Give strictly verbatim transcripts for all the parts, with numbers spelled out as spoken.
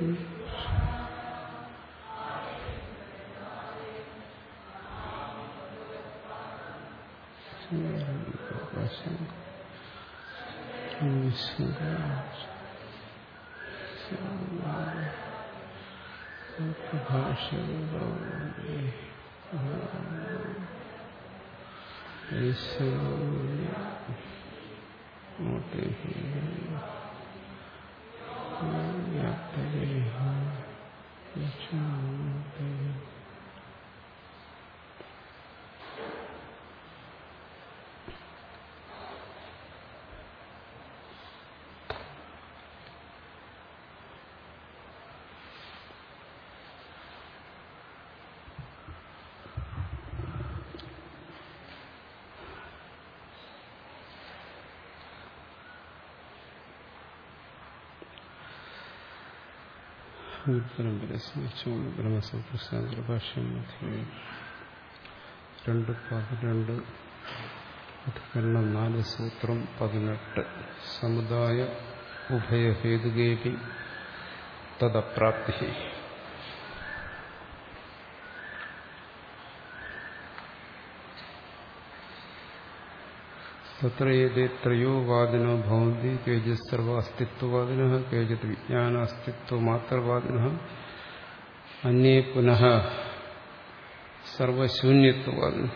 ബ്രഹ്മസൂത്ര ഭാഷ്യം രണ്ട് പതിനെണ്ട് അധികരണം നാല് സൂത്രം പതിനെട്ട് സമുദായ ഉഭയഹേതുകേപി തദപ്രാപ്തി. തത്ര ഏതേ ത്രയോ വാദിനോ ഭവന്തി കേചിത് സർവ അസ്തിത്വവാദിനഃ കേചിത് വിജ്ഞാന അസ്തിത്വമാത്രവാദിനഃ അന്യേ പുനഃ സർവശൂന്യത്വവാദിനഃ.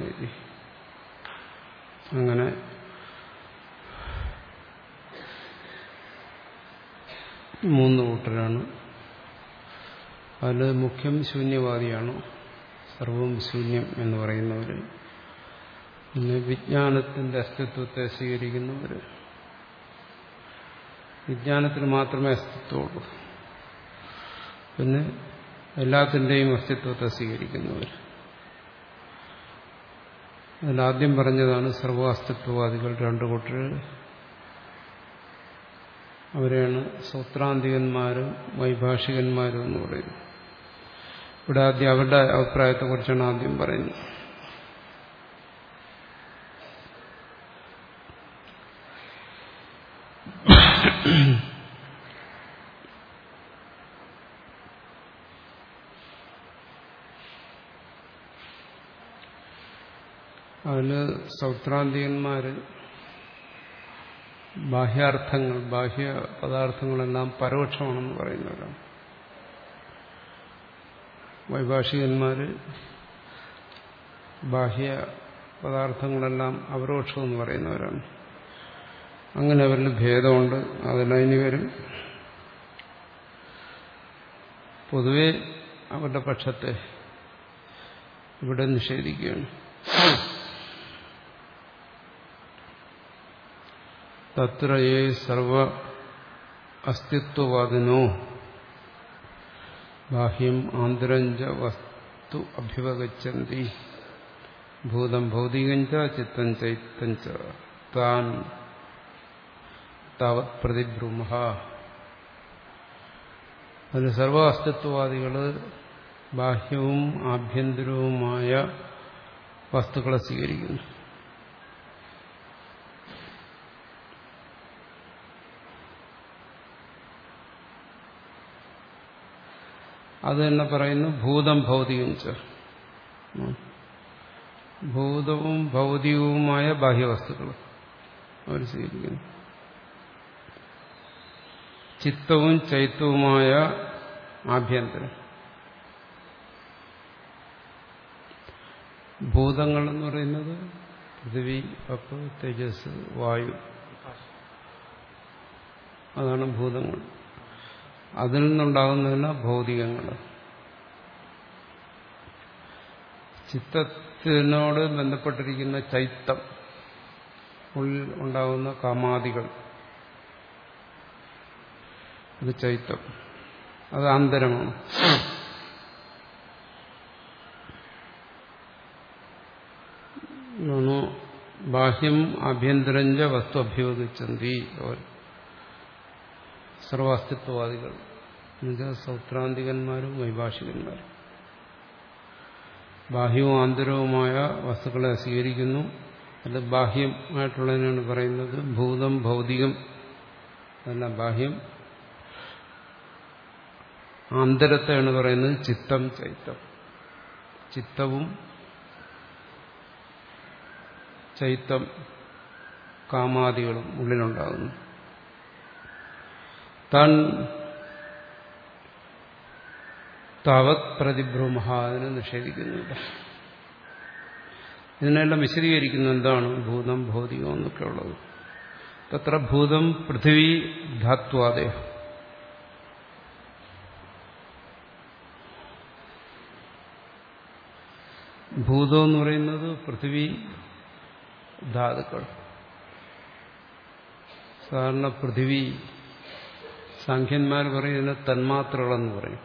അങ്ങനെ മൂന്ന് കൂട്ടരാണ്. അതിൽ മുഖ്യം ശൂന്യവാദിയാണ്, സർവവും ശൂന്യം എന്ന് പറയുന്നവർ. പിന്നെ വിജ്ഞാനത്തിന്റെ അസ്തിത്വത്തെ സ്വീകരിക്കുന്നവർ, വിജ്ഞാനത്തിന് മാത്രമേ അസ്തിത്വമുള്ളൂ. പിന്നെ എല്ലാത്തിൻ്റെയും അസ്തിത്വത്തെ സ്വീകരിക്കുന്നവർ. അതിലാദ്യം പറഞ്ഞതാണ് സർവ അസ്തിത്വവാദികൾ രണ്ടു കൂട്ടർ. അവരെയാണ് സൂത്രാന്തികന്മാരും വൈഭാഷികന്മാരും എന്ന് പറയുന്നത്. ഇവിടെ ആദ്യം അവരുടെ അഭിപ്രായത്തെക്കുറിച്ചാണ് ആദ്യം പറയുന്നത്. അതില് സൗത്രാന്തികന്മാര് ബാഹ്യാർത്ഥങ്ങൾ ബാഹ്യ പദാർത്ഥങ്ങളെല്ലാം പരോക്ഷമാണെന്ന് പറയുന്നവരാണ്. വൈഭാഷികന്മാര് ബാഹ്യ പദാർത്ഥങ്ങളെല്ലാം അപരോക്ഷമെന്ന് പറയുന്നവരാണ്. അങ്ങനെ അവരിൽ ഭേദമുണ്ട്. അതിലതിന് വരും. പൊതുവെ അവരുടെ പക്ഷത്തെ ഇവിടെ നിഷേധിക്കുകയാണ്. തത്ര യേ സർവ അസ്തിത്വവാദിനോ ബാഹ്യം ആന്തരം ച വസ്തു അഭ്യുപഗച്ഛന്തി ഭൂതം ഭൗതികം ച ചിത്തം ചൈത്തം ച താൻ താവത് പ്രതിബ്രൂമഃ. അതിന് സർവ അസ്തിത്വവാദികള് ബാഹ്യവും ആഭ്യന്തരവുമായ വസ്തുക്കളെ സ്വീകരിക്കുന്നു. അത് തന്നെ പറയുന്നു ഭൂതം ഭൗതികം ച. ഭൂതവും ഭൗതികവുമായ ബാഹ്യവസ്തുക്കൾ അവർ സ്വീകരിക്കുന്നു. ചിത്തവും ചൈത്തവുമായ ആഭ്യന്തരം. ഭൂതങ്ങൾ എന്ന് പറയുന്നത് പൃഥ്വി, അപ്പ്, തേജസ്, വായു, അതാണ് ഭൂതങ്ങൾ. അതിൽ നിന്നുണ്ടാകുന്നതല്ല ഭൗതികങ്ങൾ. ചിത്തത്തിനോട് ബന്ധപ്പെട്ടിരിക്കുന്ന ചൈത്തം, ഉള്ളിൽ ഉണ്ടാകുന്ന കാമാദികൾ, അത് ചൈത്തം, അത് ആന്തരമാണ്. ബാഹ്യം ആഭ്യന്തരഞ്ച വസ്തു അഭ്യുപഗച്ഛന്തി. സർവാസ്തിത്വവാദികൾ എന്നുവെച്ചാൽ സൗത്രാന്തികന്മാരും വൈഭാഷികന്മാരും ബാഹ്യവും ആന്തരവുമായ വസ്തുക്കളെ സ്വീകരിക്കുന്നു. അത് ബാഹ്യമായിട്ടുള്ളതിനാണ് പറയുന്നത് ഭൂതം ഭൗതികം. അതല്ല ബാഹ്യം. ആന്തരത്തെയാണ് പറയുന്നത് ചിത്തം ചൈത്തം. ചിത്തവും ചൈത്തം കാമാദികളും ഉള്ളിലുണ്ടാകുന്നു. താൻ താവത് പ്രതിബ്രഹ്മ അതിനെ നിഷേധിക്കുന്നില്ല. ഇതിനെല്ലാം വിശദീകരിക്കുന്നു എന്താണ് ഭൂതം ഭൗതികം എന്നൊക്കെ ഉള്ളത്. തത്ര ഭൂതം പൃഥിവി ധാത്വാദേഹം. ഭൂതം എന്ന് പറയുന്നത് പൃഥിവി ധാതുക്കൾ. സാധാരണ പൃഥിവി സാഖ്യന്മാർ പറയുന്നതിന് തന്മാത്രകളെന്ന് പറയും.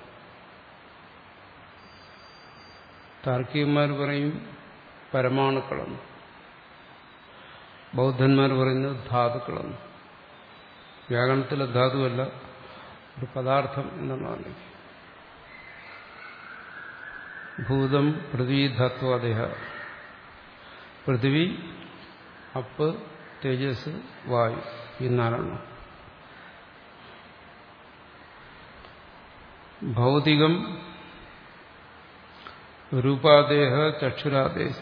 താർക്കികന്മാർ പറയും പരമാണുക്കളെന്ന്. ബൗദ്ധന്മാർ പറയുന്നത് ധാതുക്കളെന്ന്. വ്യാകരണത്തിലെ ധാതുവല്ല, ഒരു പദാർത്ഥം എന്നുള്ളതാണ്. ഭൂതം പൃഥ്വി ധാത്വാദേഹ. പൃഥ്വി, അപ്പ്, തേജസ്, വായു, ഈ നാലെണ്ണം. ഭൗതികം രൂപാദേഹ ചക്ഷുരാദേഹ.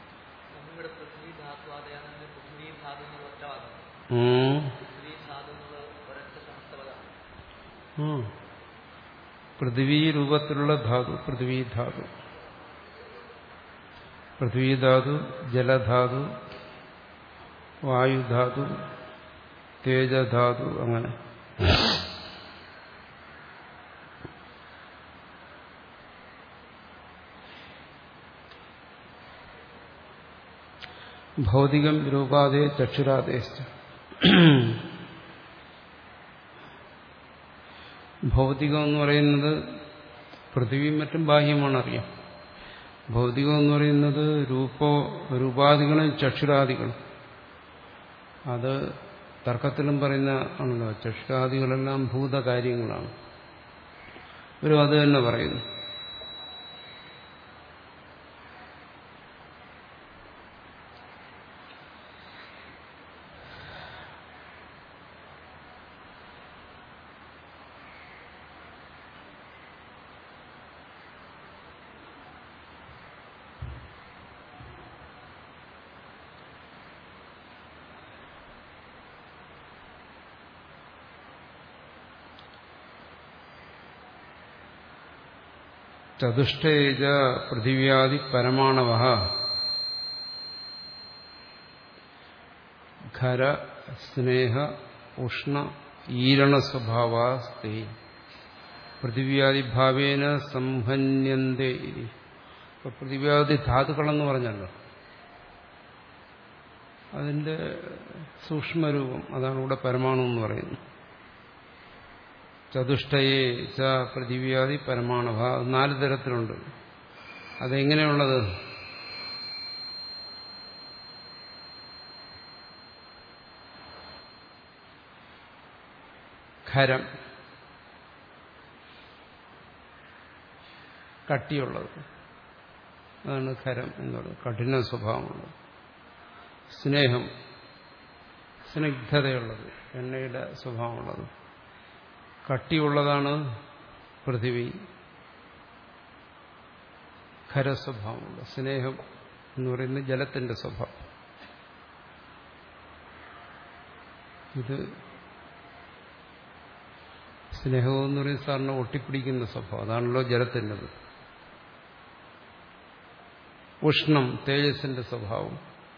പൃഥ്വി രൂപത്തിലുള്ള ധാതു പൃഥ്വി ധാതു. പൃഥ്വിധാതു, ജലധാതു, വായുധാതു, തേജധാതു, അങ്ങനെ. ഭൗതികം രൂപാദേ ചക്ഷുരാദേശ. ഭൗതികം എന്ന് പറയുന്നത് പൃഥ്വിയും മറ്റും ബാഹ്യമാണ്, അറിയാം. ഭൗതികം എന്ന് പറയുന്നത് രൂപോ രൂപാദികളും ചക്ഷുരാദികളും. അത് തർക്കത്തിലും പറയുന്ന ആണല്ലോ, ചക്ഷുരാദികളെല്ലാം ഭൂതകാര്യങ്ങളാണ്. ഇവരും അത് തന്നെ പറയുന്നു. ചതുഷ്ടേജ പൃഥിവ്യാദി പരമാണവ ഖര സ്നേഹ ഉഷ്ണ ഈരണ സ്വഭാവാസ്തി പൃഥിവ്യാദി ഭാവേന സംഹന്യന്തേ. ഇപ്പൊ പൃഥിവ്യാദി ധാതുക്കളെന്ന് പറഞ്ഞല്ലോ, അതിന്റെ സൂക്ഷ്മരൂപം അതാണ് ഇവിടെ പരമാണു എന്ന് പറയുന്നത്. ചതുഷ്ടയേ ച പൃഥിവ്യാദി പരമാണവ. നാല് തരത്തിലുണ്ട്. അതെങ്ങനെയുള്ളത്? ഖരം, കട്ടിയുള്ളത്, അതാണ് ഖരം എന്നുള്ളത്, കഠിന സ്വഭാവമുള്ളത്. സ്നേഹം, സ്നിഗ്ധതയുള്ളത്, എണ്ണയുടെ സ്വഭാവമുള്ളത്. കട്ടിയുള്ളതാണ് പൃഥിവി, ഖരസ്വഭാവമുള്ള. സ്നേഹം എന്ന് പറയുന്നത് ജലത്തിന്റെ സ്വഭാവം. ഇത് സ്നേഹം എന്ന് പറയുന്നത് സാറിന് ഒട്ടിപ്പിടിക്കുന്ന സ്വഭാവം, അതാണല്ലോ ജലത്തിൻ്റെത്. ഉഷ്ണം തേജസ്സിന്റെ സ്വഭാവം.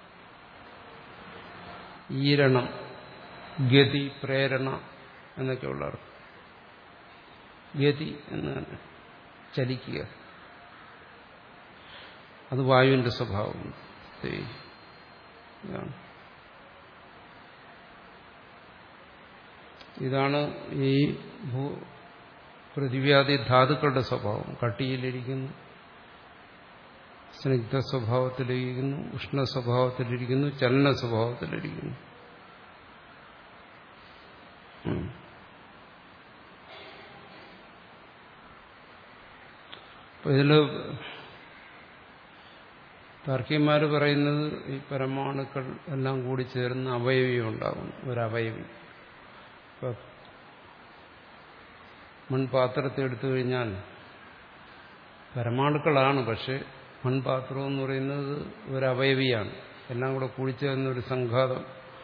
ഈരണം, ഗതി, പ്രേരണ എന്നൊക്കെയുള്ള അർത്ഥം. ഗതി എന്നാണ് ചലിക്കുക, അത് വായുവിന്റെ സ്വഭാവം. ഇതാണ് ഇതാണ് ഈ ഭൂ പൃഥിവ്യാദി ധാതുക്കളുടെ സ്വഭാവം. കട്ടിയിലിരിക്കുന്നു, സ്നിഗ്ധ സ്വഭാവത്തിലിരിക്കുന്നു, ഉഷ്ണ സ്വഭാവത്തിലിരിക്കുന്നു, ചലന സ്വഭാവത്തിലിരിക്കുന്നു. അപ്പൊ ഇതില് താർക്കികന്മാര് പറയുന്നത് ഈ പരമാണുക്കൾ എല്ലാം കൂടി ചേർന്ന് അവയവി ഉണ്ടാകും, ഒരവയവി. മൺപാത്രത്തെ എടുത്തു കഴിഞ്ഞാൽ പരമാണുക്കളാണ്, പക്ഷെ മൺപാത്രം എന്ന് പറയുന്നത് ഒരു അവയവിയാണ്. എല്ലാം കൂടെ കൂടിച്ചേർന്ന ഒരു സംഘാതം.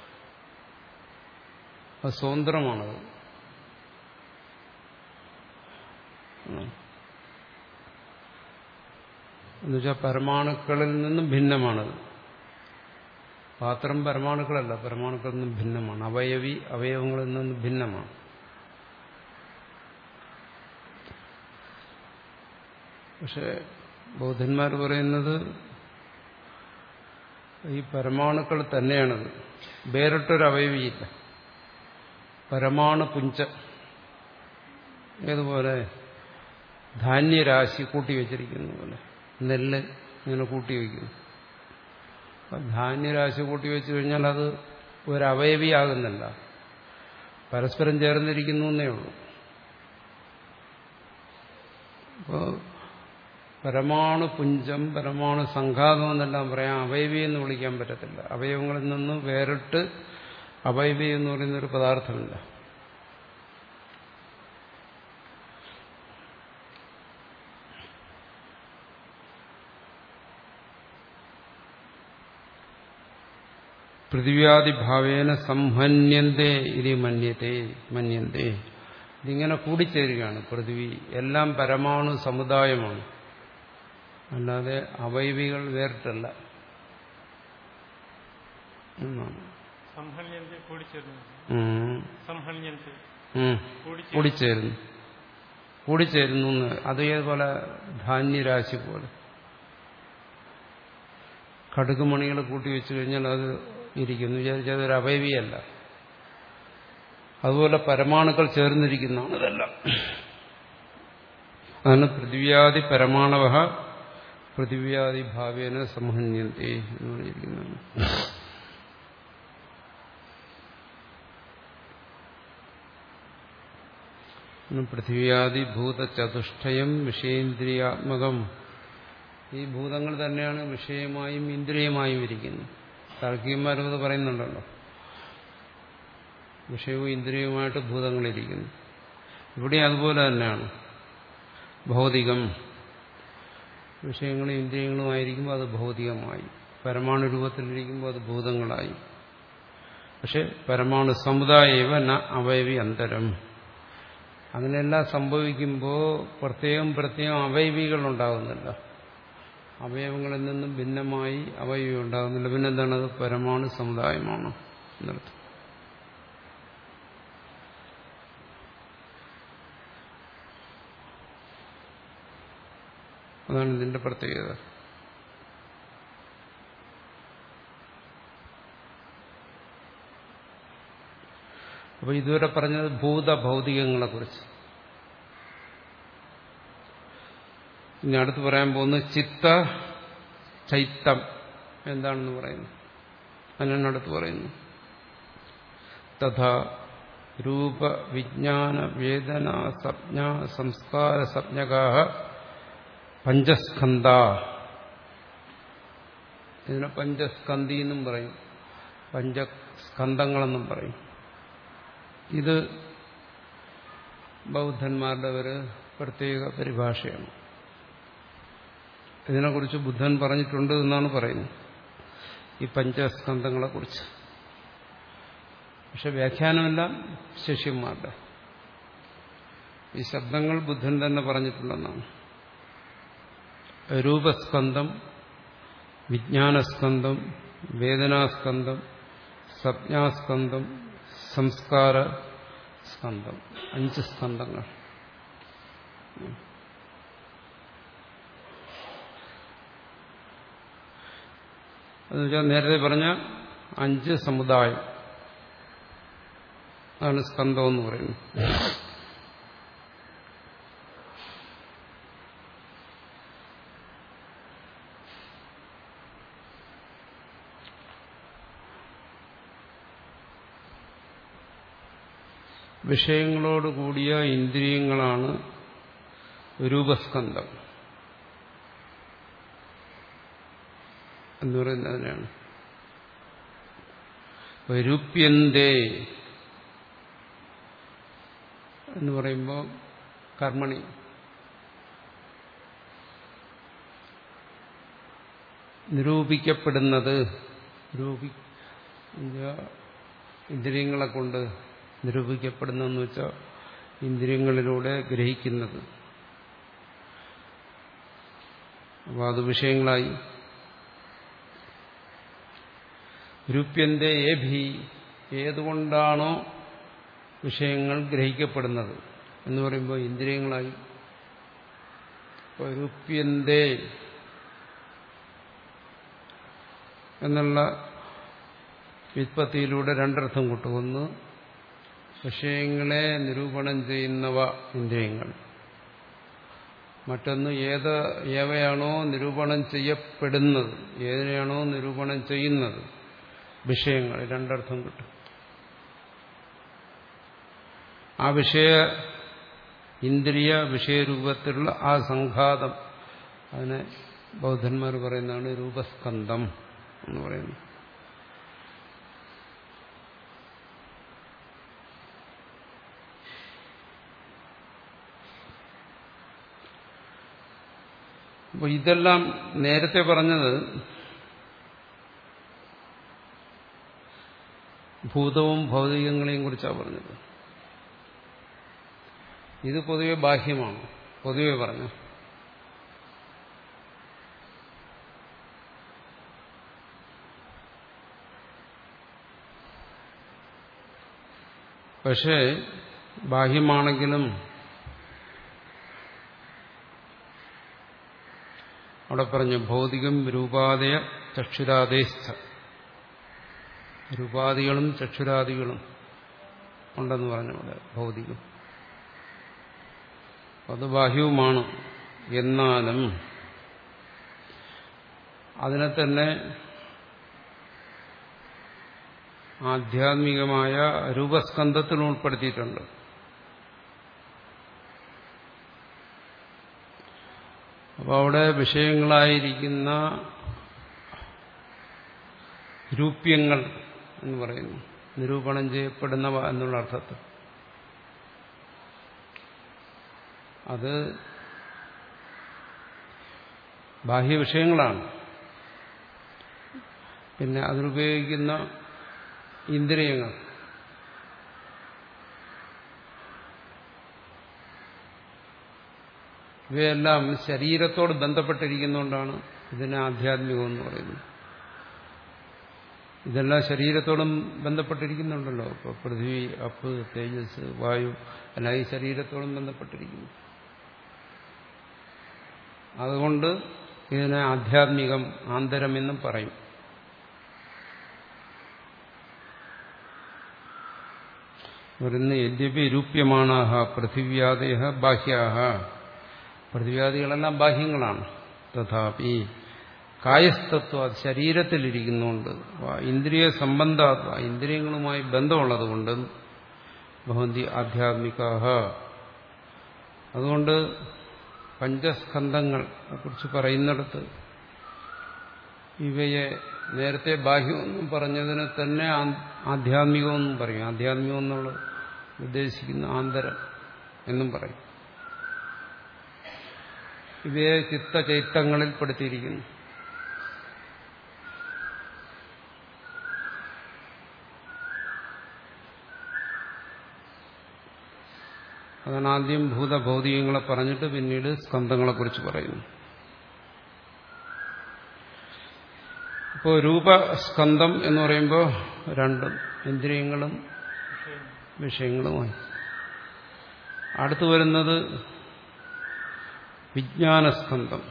അത് സ്വതന്ത്രമാണത്. എന്നുവെച്ചാൽ പരമാണുക്കളിൽ നിന്നും ഭിന്നമാണത്. പാത്രം പരമാണുക്കളല്ല, പരമാണുക്കളിൽ നിന്നും ഭിന്നമാണ്. അവയവി അവയവങ്ങളിൽ നിന്നും ഭിന്നമാണ്. പക്ഷെ ബൗദ്ധന്മാർ പറയുന്നത് ഈ പരമാണുക്കൾ തന്നെയാണത്, വേറിട്ടൊരു അവയവിയില്ല. പരമാണു പുഞ്ച ഏതുപോലെ ധാന്യരാശി കൂട്ടിവെച്ചിരിക്കുന്ന പോലെ, നെല്ല് ഇങ്ങനെ കൂട്ടിവെക്കുന്നു. ധാന്യരാശി കൂട്ടിവെച്ചു കഴിഞ്ഞാൽ അത് ഒരവയവിയാകുന്നില്ല, പരസ്പരം ചേർന്നിരിക്കുന്നു എന്നേ ഉള്ളൂ. അപ്പോൾ പരമാണു പുഞ്ചം പരമാണു സംഘാതം എന്നെല്ലാം പറയാം, അവയവി എന്ന് വിളിക്കാൻ പറ്റത്തില്ല. അവയവങ്ങളിൽ നിന്ന് വേറിട്ട് അവയവി എന്ന് പറയുന്നൊരു പദാർത്ഥമില്ല. പൃഥിവ്യാദിഭാവേന സംഹന്യന്തേ ഇത് മന്യത്തെ മന്യന്തേ. ഇതിങ്ങനെ കൂടിച്ചേരുകയാണ്. പൃഥിവി എല്ലാം പരമാണു സമുദായമാണ്, അല്ലാതെ അവയവികൾ വേറിട്ടല്ല എന്നാണ്. കൂടിച്ചേരുന്നു കൂടിച്ചേരുന്നു അതേപോലെ ധാന്യരാശി പോലെ കടുകുമണികൾ കൂട്ടിവെച്ചു കഴിഞ്ഞാൽ അത് ഇരിക്കുന്നു വിചാരിച്ചാൽ അതൊരു അവയവിയല്ല. അതുപോലെ പരമാണുക്കൾ ചേർന്നിരിക്കുന്നതാണ് ഇതെല്ലാം. അതാണ് പൃഥിവ്യാദി പരമാണവ പൃഥിവ്യാദി ഭാവേന സംഹന്യന്തേ എന്ന് പറഞ്ഞിരിക്കുന്നതാണ്. പൃഥിവ്യാദി ഭൂതചതുഷ്ടയം വിഷയേന്ദ്രിയാത്മകം. ഈ ഭൂതങ്ങൾ തന്നെയാണ് വിഷയമായും ഇന്ദ്രിയമായും ഇരിക്കുന്നത്. താർക്കികന്മാരും അത് പറയുന്നുണ്ടല്ലോ, വിഷയവും ഇന്ദ്രിയവുമായിട്ട് ഭൂതങ്ങളിരിക്കുന്നു. ഇവിടെ അതുപോലെ തന്നെയാണ്. ഭൗതികം വിഷയങ്ങളും ഇന്ദ്രിയങ്ങളുമായിരിക്കുമ്പോൾ അത് ഭൗതികമായി, പരമാണു രൂപത്തിലിരിക്കുമ്പോൾ അത് ഭൂതങ്ങളായി. പക്ഷെ പരമാണു സമുദായേവ ന അവയവി അന്തരം. അങ്ങനെയെല്ലാം സംഭവിക്കുമ്പോൾ പ്രത്യേകം പ്രത്യേകം അവയവികൾ ഉണ്ടാകുന്നില്ല, അവയവങ്ങളിൽ നിന്നും ഭിന്നമായി അവയവി ഉണ്ടാകുന്നില്ല. പിന്നെന്താണ്? അത് പരമാണു സമുദായമാണ് എന്നർത്ഥം. അതാണ് ഇതിന്റെ പ്രത്യേകത. അപ്പൊ ഇതുവരെ പറഞ്ഞത് ഭൂതഭൗതികങ്ങളെ കുറിച്ച്. ഇനി അടുത്ത് പറയാൻ പോകുന്നത് ചിത്ത ചൈത്തം എന്താണെന്ന് പറയുന്നു. അതിനാണ് അടുത്ത് പറയുന്നു. തഥാ രൂപ വിജ്ഞാന വേദന സംജ്ഞ സംസ്കാര സംജ്ഞകാഃ പഞ്ചസ്കന്ധ. ഇതിനെ പഞ്ചസ്കന്ധി എന്നും പറയും, പഞ്ചസ്കന്ധങ്ങളെന്നും പറയും. ഇത് ബൗദ്ധന്മാരുടെ ഒരു പ്രത്യേക പരിഭാഷയാണ്. ഇതിനെക്കുറിച്ച് ബുദ്ധൻ പറഞ്ഞിട്ടുണ്ട് എന്നാണ് പറയുന്നത്, ഈ പഞ്ചസ്കന്ധങ്ങളെക്കുറിച്ച്. പക്ഷെ വ്യാഖ്യാനമെല്ലാം ശിഷ്യന്മാരുടെ. ഈ ശബ്ദങ്ങൾ ബുദ്ധൻ തന്നെ പറഞ്ഞിട്ടുണ്ടെന്നാണ്. രൂപസ്കന്ധം, വിജ്ഞാനസ്കന്ധം, വേദനാസ്കന്ധം, സംജ്ഞാസ്കന്ധം, സംസ്കാര സ്കന്ധം. അഞ്ച് സ്കന്ധങ്ങൾ. എന്നുവെച്ചാൽ നേരത്തെ പറഞ്ഞ അഞ്ച് സമുദായം അതാണ് സ്കന്ധം എന്ന് പറയുന്നത്. വിഷയങ്ങളോടുകൂടിയ ഇന്ദ്രിയങ്ങളാണ് രൂപസ്കന്ധം എന്ന് പറയുന്നതിനാണ്. രൂപ്യന്തേ എന്ന് പറയുമ്പോൾ കർമ്മണി നിരൂപിക്കപ്പെടുന്നത് നിരൂപി ഇന്ദ്രിയങ്ങളെ കൊണ്ട് നിരൂപിക്കപ്പെടുന്നതെന്ന് വെച്ചാൽ ഇന്ദ്രിയങ്ങളിലൂടെ ഗ്രഹിക്കുന്നത്. അപ്പോൾ അത് വിഷയങ്ങളായി. രൂപ്യന്റെ ഏഭി ഏതുകൊണ്ടാണോ വിഷയങ്ങൾ ഗ്രഹിക്കപ്പെടുന്നത് എന്ന് പറയുമ്പോൾ ഇന്ദ്രിയങ്ങളായി. അപ്പോൾ രൂപ്യന്റെ എന്നുള്ള വ്യുത്പത്തിയിലൂടെ രണ്ടർത്ഥം കിട്ടും. ഒന്ന് വിഷയങ്ങളെ നിരൂപണം ചെയ്യുന്നവ ഇന്ദ്രിയങ്ങൾ, മറ്റൊന്ന് ഏത് ഏവയാണോ നിരൂപണം ചെയ്യപ്പെടുന്നത്, ഏതിനെയാണോ നിരൂപണം ചെയ്യുന്നത് വിഷയങ്ങൾ. രണ്ടർത്ഥം കിട്ടും. ആ വിഷയ ഇന്ദ്രിയ വിഷയരൂപത്തിലുള്ള ആ സംഘാതം, അതിനെ ബൗദ്ധന്മാർ പറയുന്നതാണ് രൂപസ്കന്ധം എന്ന് പറയുന്നത്. അപ്പോൾ ഇതെല്ലാം നേരത്തെ പറഞ്ഞത് ഭൂതവും ഭൗതികങ്ങളെയും കുറിച്ചാണ് പറഞ്ഞത്. ഇത് പൊതുവെ ബാഹ്യമാണ്, പൊതുവെ പറഞ്ഞു. പക്ഷേ ബാഹ്യമാണെങ്കിലും അവിടെ പറഞ്ഞു ഭൗതികം രൂപാദയ ചക്ഷുരാദേസ്ഥ, രൂപാദികളും ചക്ഷുരാദികളും ഉണ്ടെന്ന് പറഞ്ഞു. അവിടെ ഭൗതികം അത് ബാഹ്യവുമാണ്. എന്നാലും അതിനെ തന്നെ ആധ്യാത്മികമായ രൂപസ്കന്ധത്തിൽ ഉൾപ്പെടുത്തിയിട്ടുണ്ട്. അപ്പോൾ അവിടെ വിഷയങ്ങളായിരിക്കുന്ന രൂപ്യങ്ങൾ എന്ന് പറയുന്നു, നിരൂപണം ചെയ്യപ്പെടുന്നവ എന്നുള്ള അർത്ഥത്തിൽ. അത് ബാഹ്യവിഷയങ്ങളാണ്. പിന്നെ അതിലുപയോഗിക്കുന്ന ഇന്ദ്രിയങ്ങൾ ഇവയെല്ലാം ശരീരത്തോട് ബന്ധപ്പെട്ടിരിക്കുന്നതുകൊണ്ടാണ് ഇതിനെ ആധ്യാത്മികം എന്ന് പറയുന്നത്. ഇതെല്ലാം ശരീരത്തോടും ബന്ധപ്പെട്ടിരിക്കുന്നുണ്ടല്ലോ. ഇപ്പോൾ പൃഥ്വി, അപ്പ്, തേജസ്, വായു എല്ലാം ഈ ശരീരത്തോടും ബന്ധപ്പെട്ടിരിക്കുന്നു. അതുകൊണ്ട് ഇതിനെ ആധ്യാത്മികം, ആന്തരം എന്നും പറയും. പറയുന്ന യദ്യപി രൂപ്യമാണാഹ പൃഥിവ്യാദയ ബാഹ്യാഹ, പൃഥ്വിയാദികളെല്ലാം ബാഹ്യങ്ങളാണ്. തഥാപി കായസ്തത്വ ശരീരത്തിലിരിക്കുന്നുണ്ട്, ഇന്ദ്രിയ സംബന്ധാത്വ ഇന്ദ്രിയങ്ങളുമായി ബന്ധമുള്ളതുകൊണ്ട് ഭവന്തി ആധ്യാത്മികാഹ. അതുകൊണ്ട് പഞ്ചസ്കന്ധങ്ങളെ കുറിച്ച് പറയുന്നിടത്ത് ഇവയെ നേരത്തെ ബാഹ്യമെന്നും പറഞ്ഞതിനെ തന്നെ ആധ്യാത്മികമെന്നും പറയും. ആധ്യാത്മികം എന്നുള്ളത് ഉദ്ദേശിക്കുന്ന ആന്തരം എന്നും പറയും. ഇവയെ ചിത്തചൈത്തങ്ങളിൽ പെടുത്തിയിരിക്കുന്നു. അതാണ് ആദ്യം ഭൂതഭൗതികങ്ങളെ പറഞ്ഞിട്ട് പിന്നീട് സ്കന്ധങ്ങളെക്കുറിച്ച് പറയുന്നു. ഇപ്പോൾ രൂപസ്കന്ധം എന്ന് പറയുമ്പോൾ രണ്ടും ഇന്ദ്രിയങ്ങളും വിഷയങ്ങളുമായി. അടുത്തു വരുന്നത് വിജ്ഞാനസ്കന്ധം.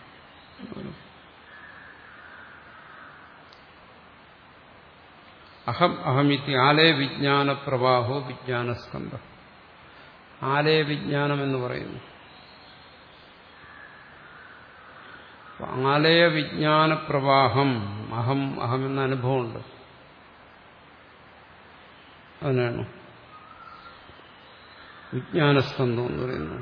അഹം അഹമിത്തി ആലയ വിജ്ഞാന പ്രവാഹോ വിജ്ഞാനസ്കന്ധം. ആലയ വിജ്ഞാനം എന്ന് പറയുന്നു. ആലയ വിജ്ഞാന പ്രവാഹം, അഹം അഹം എന്ന അനുഭവമുണ്ട്. അതിനാണ് വിജ്ഞാനസ്കന്ധം എന്ന് പറയുന്നത്.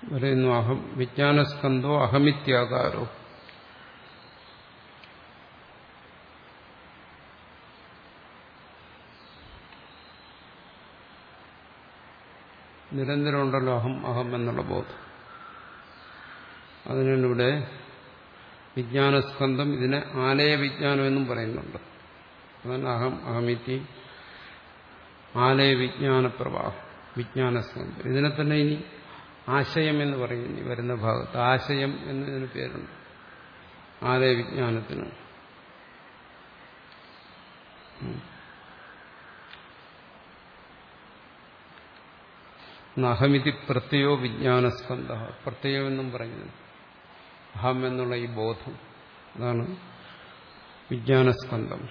പറയുന്നു അഹം വിജ്ഞാനസ്കന്ധോ അഹമിത്യാകാരോ. നിരന്തരം ഉണ്ടല്ലോ അഹം അഹം എന്നുള്ള ബോധം. അതിനിവിടെ വിജ്ഞാനസ്കന്ധം, ഇതിനെ ആലയ വിജ്ഞാനം എന്നും പറയുന്നുണ്ട്. അതാണ് അഹം അഹമിത്തി ആലയ വിജ്ഞാന പ്രവാഹം, വിജ്ഞാനസ്കന്ധം. ഇതിനെ തന്നെ ഇനി ആശയം എന്ന് പറയും. ഇനി വരുന്ന ഭാഗത്ത് ആശയം എന്നതിന് പേരുണ്ട് ആലയ വിജ്ഞാനത്തിന്. അഹമിതി പ്രത്യയോ വിജ്ഞാനസ്കന്ധ, പ്രത്യയം എന്നും പറയുന്നത് അഹം എന്നുള്ള ഈ ബോധം, അതാണ് വിജ്ഞാനസ്കന്ധം.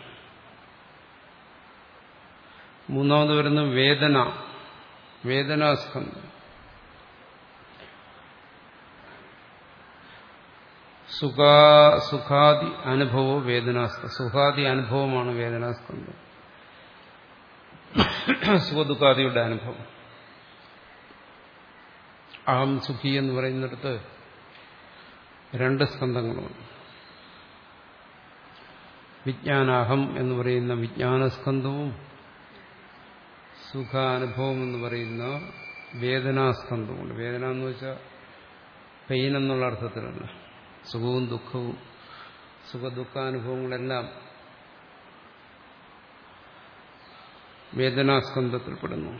മൂന്നാമത് വരുന്ന വേദന, വേദനാസ്കന്ധം. സുഖാ സുഖാദി അനുഭവോ വേദനാസ്കന്ധം. സുഖാദി അനുഭവമാണ് വേദനാസ്കന്ധം, സുഖദുഃഖാദിയുടെ അനുഭവം. അഹം സുഖി എന്ന് പറയുന്നിടത്ത് രണ്ട് സ്കന്ധങ്ങളുണ്ട്. വിജ്ഞാനാഹം എന്ന് പറയുന്ന വിജ്ഞാനസ്കന്ധവും സുഖാനുഭവം എന്ന് പറയുന്ന വേദനാസ്കന്ധവുമുണ്ട്. വേദന എന്ന് വെച്ചാൽ പെയിൻ എന്നുള്ള അർത്ഥത്തിലല്ല, സുഖവും ദുഃഖവും സുഖദുഃഖാനുഭവങ്ങളെല്ലാം വേദനാസ്കന്ധത്തിൽപ്പെടുന്നു.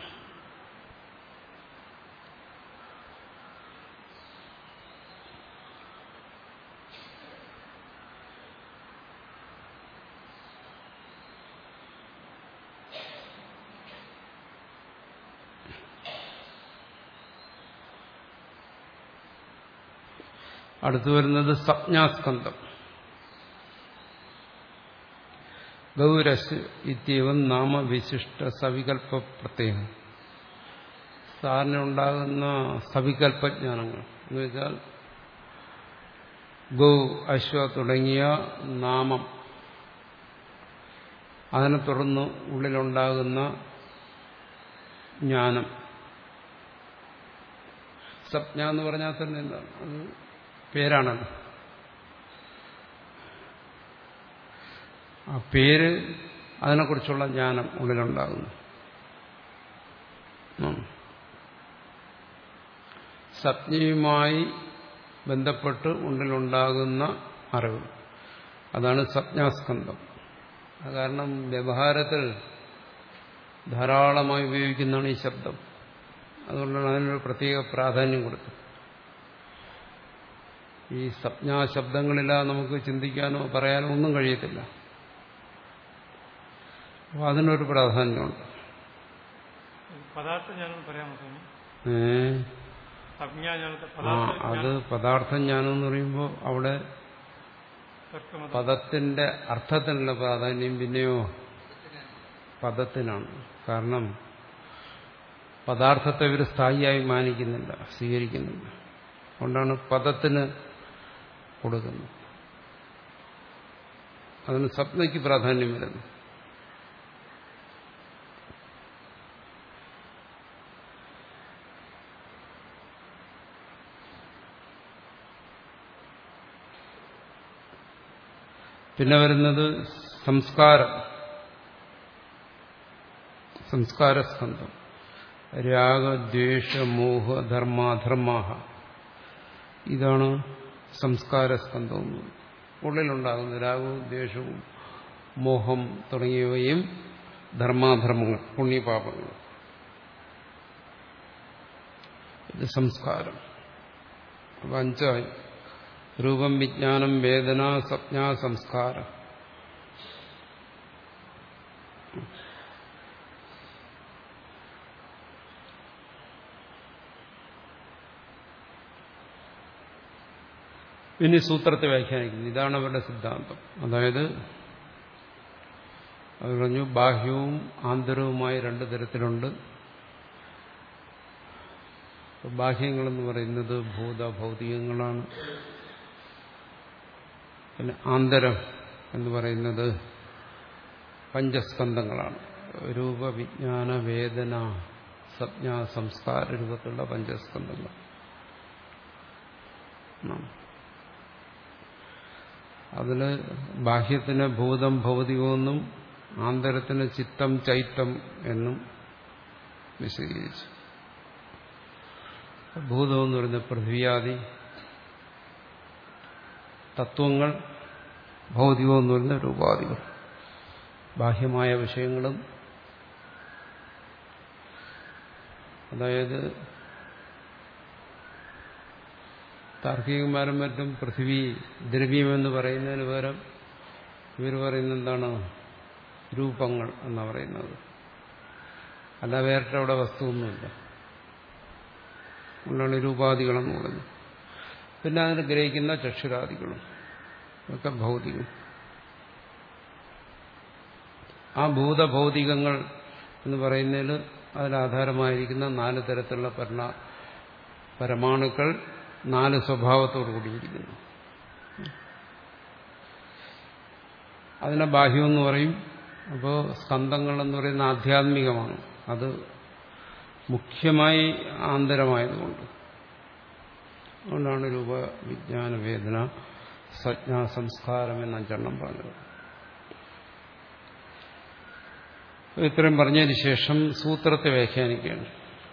അടുത്തു വരുന്നത് സംജ്ഞാസ്കന്ധം. ഗൗരസ് ഇത്യവം നാമവിശിഷ്ട സവികൽപ്പ പ്രത്യേകം. സാറിന് ഉണ്ടാകുന്ന സവികൽപ്പജ്ഞാനങ്ങൾ എന്ന് വെച്ചാൽ ഗൗ, അശ്വ തുടങ്ങിയ നാമം, അതിനെ തുടർന്ന് ഉള്ളിലുണ്ടാകുന്ന ജ്ഞാനം. സംജ്ഞ എന്ന് പറഞ്ഞാൽ തന്നെ എന്താണ്? അത് പേരാണല്ലോ. ആ പേര്, അതിനെക്കുറിച്ചുള്ള ജ്ഞാനം ഉള്ളിലുണ്ടാകുന്നു. സംജ്ഞയുമായി ബന്ധപ്പെട്ട് ഉള്ളിലുണ്ടാകുന്ന അറിവ്, അതാണ് സംജ്ഞാസ്കന്ധം. അത് കാരണം വ്യവഹാരത്തിൽ ധാരാളമായി ഉപയോഗിക്കുന്നതാണ് ഈ ശബ്ദം. അതുകൊണ്ടാണ് അതിനൊരു പ്രത്യേക പ്രാധാന്യം കൊടുത്തത്. ഈ സംജ്ഞാശബ്ദങ്ങളില്ലാതെ നമുക്ക് ചിന്തിക്കാനോ പറയാനോ ഒന്നും കഴിയത്തില്ല. അപ്പോൾ അതിനൊരു പ്രാധാന്യമുണ്ട്. ആ അത് പദാർത്ഥജ്ഞാനം എന്ന് പറയുമ്പോൾ അവിടെ പദത്തിന്റെ അർത്ഥത്തിനുള്ള പ്രാധാന്യം പിന്നെയോ പദത്തിനാണ്. കാരണം പദാർത്ഥത്തെ ഇവർ സ്ഥായിയായി മാനിക്കുന്നില്ല, സ്വീകരിക്കുന്നില്ല. അതുകൊണ്ടാണ് പദത്തിന് കൊടുക്കുന്നത്. അതിന് സംജ്ഞയ്ക്ക് പ്രാധാന്യം വരുന്നു. പിന്നെ വരുന്നത് സംസ്കാരം, സംസ്കാരസ്കന്ധം. രാഗദ്വേഷ മോഹ ധർമാധർമാഹ, ഇതാണ് സംസ്കാരസ്കന്ധം. ഉള്ളിലുണ്ടാകുന്ന രാഗവും ദ്വേഷവും മോഹം തുടങ്ങിയവയും ധർമാധർമ്മങ്ങൾ, പുണ്യപാപങ്ങൾ. ഇത് സംസ്കാരം. അപ്പൊ അഞ്ചായി: രൂപം, വിജ്ഞാനം, വേദന, സംജ്ഞ, സംസ്കാരം. ഇനി സൂത്രത്തെ വ്യാഖ്യാനിക്കുന്നു. ഇതാണ് അവരുടെ സിദ്ധാന്തം. അതായത് അവർ പറഞ്ഞു ബാഹ്യവും ആന്തരവുമായി രണ്ടു തരത്തിലുണ്ട്. ബാഹ്യങ്ങളെന്ന് പറയുന്നത് ഭൂത ഭൗതികങ്ങളാണ്. പിന്നെ ആന്തരം എന്ന് പറയുന്നത് പഞ്ചസ്കന്ധങ്ങളാണ്. രൂപ, വിജ്ഞാന, വേദന, സംജ്ഞ, സംസ്കാര രൂപത്തിലുള്ള പഞ്ചസ്കന്ധങ്ങൾ. അതില് ബാഹ്യത്തിന് ഭൂതം ഭൗതികമെന്നും ആന്തരത്തിന് ചിത്തം ചൈത്തം എന്നും വിശദീകരിച്ചു. ഭൂതം എന്ന് പറയുന്ന പൃഥ്വിയാദി തത്വങ്ങൾ, ഭൗതികം എന്ന് പറയുന്ന രൂപാദികൾ, ബാഹ്യമായ വിഷയങ്ങളും, അതായത് താർക്കികന്മാരും മറ്റും പൃഥ്വി ദ്രവ്യമെന്ന് പറയുന്നതിന് പകരം ഇവർ പറയുന്നത് എന്താണ്? രൂപങ്ങൾ എന്നാണ് പറയുന്നത്. അല്ല വേറിട്ട് അവിടെ വസ്തുവൊന്നുമില്ല. അതുകൊണ്ടാണ് രൂപാദികളെന്ന് പറയുന്നത്. പിന്നെ അതിന് ഗ്രഹിക്കുന്ന ചക്ഷുരാദികളും ഒക്കെ ഭൗതികം. ആ ഭൂതഭൗതികങ്ങൾ എന്ന് പറയുന്നതിൽ അതിലാധാരമായിരിക്കുന്ന നാല് തരത്തിലുള്ള പരണ പരമാണുക്കൾ നാല് സ്വഭാവത്തോടു കൂടിയിരിക്കുന്നു. അതിനെ ബാഹ്യമെന്ന് പറയും. അപ്പോൾ സ്കന്ധങ്ങൾ എന്ന് പറയുന്ന ആധ്യാത്മികമാണ്. അത് മുഖ്യമായി ആന്തരമായതുകൊണ്ട് അതുകൊണ്ടാണ് രൂപ വിജ്ഞാന വേദന സജ്ഞാ സംസ്കാരം എന്ന അഞ്ചെണ്ണം പറഞ്ഞത്. ഇത്രയും പറഞ്ഞതിന് ശേഷം സൂത്രത്തെ വ്യാഖ്യാനിക്കുകയാണ്.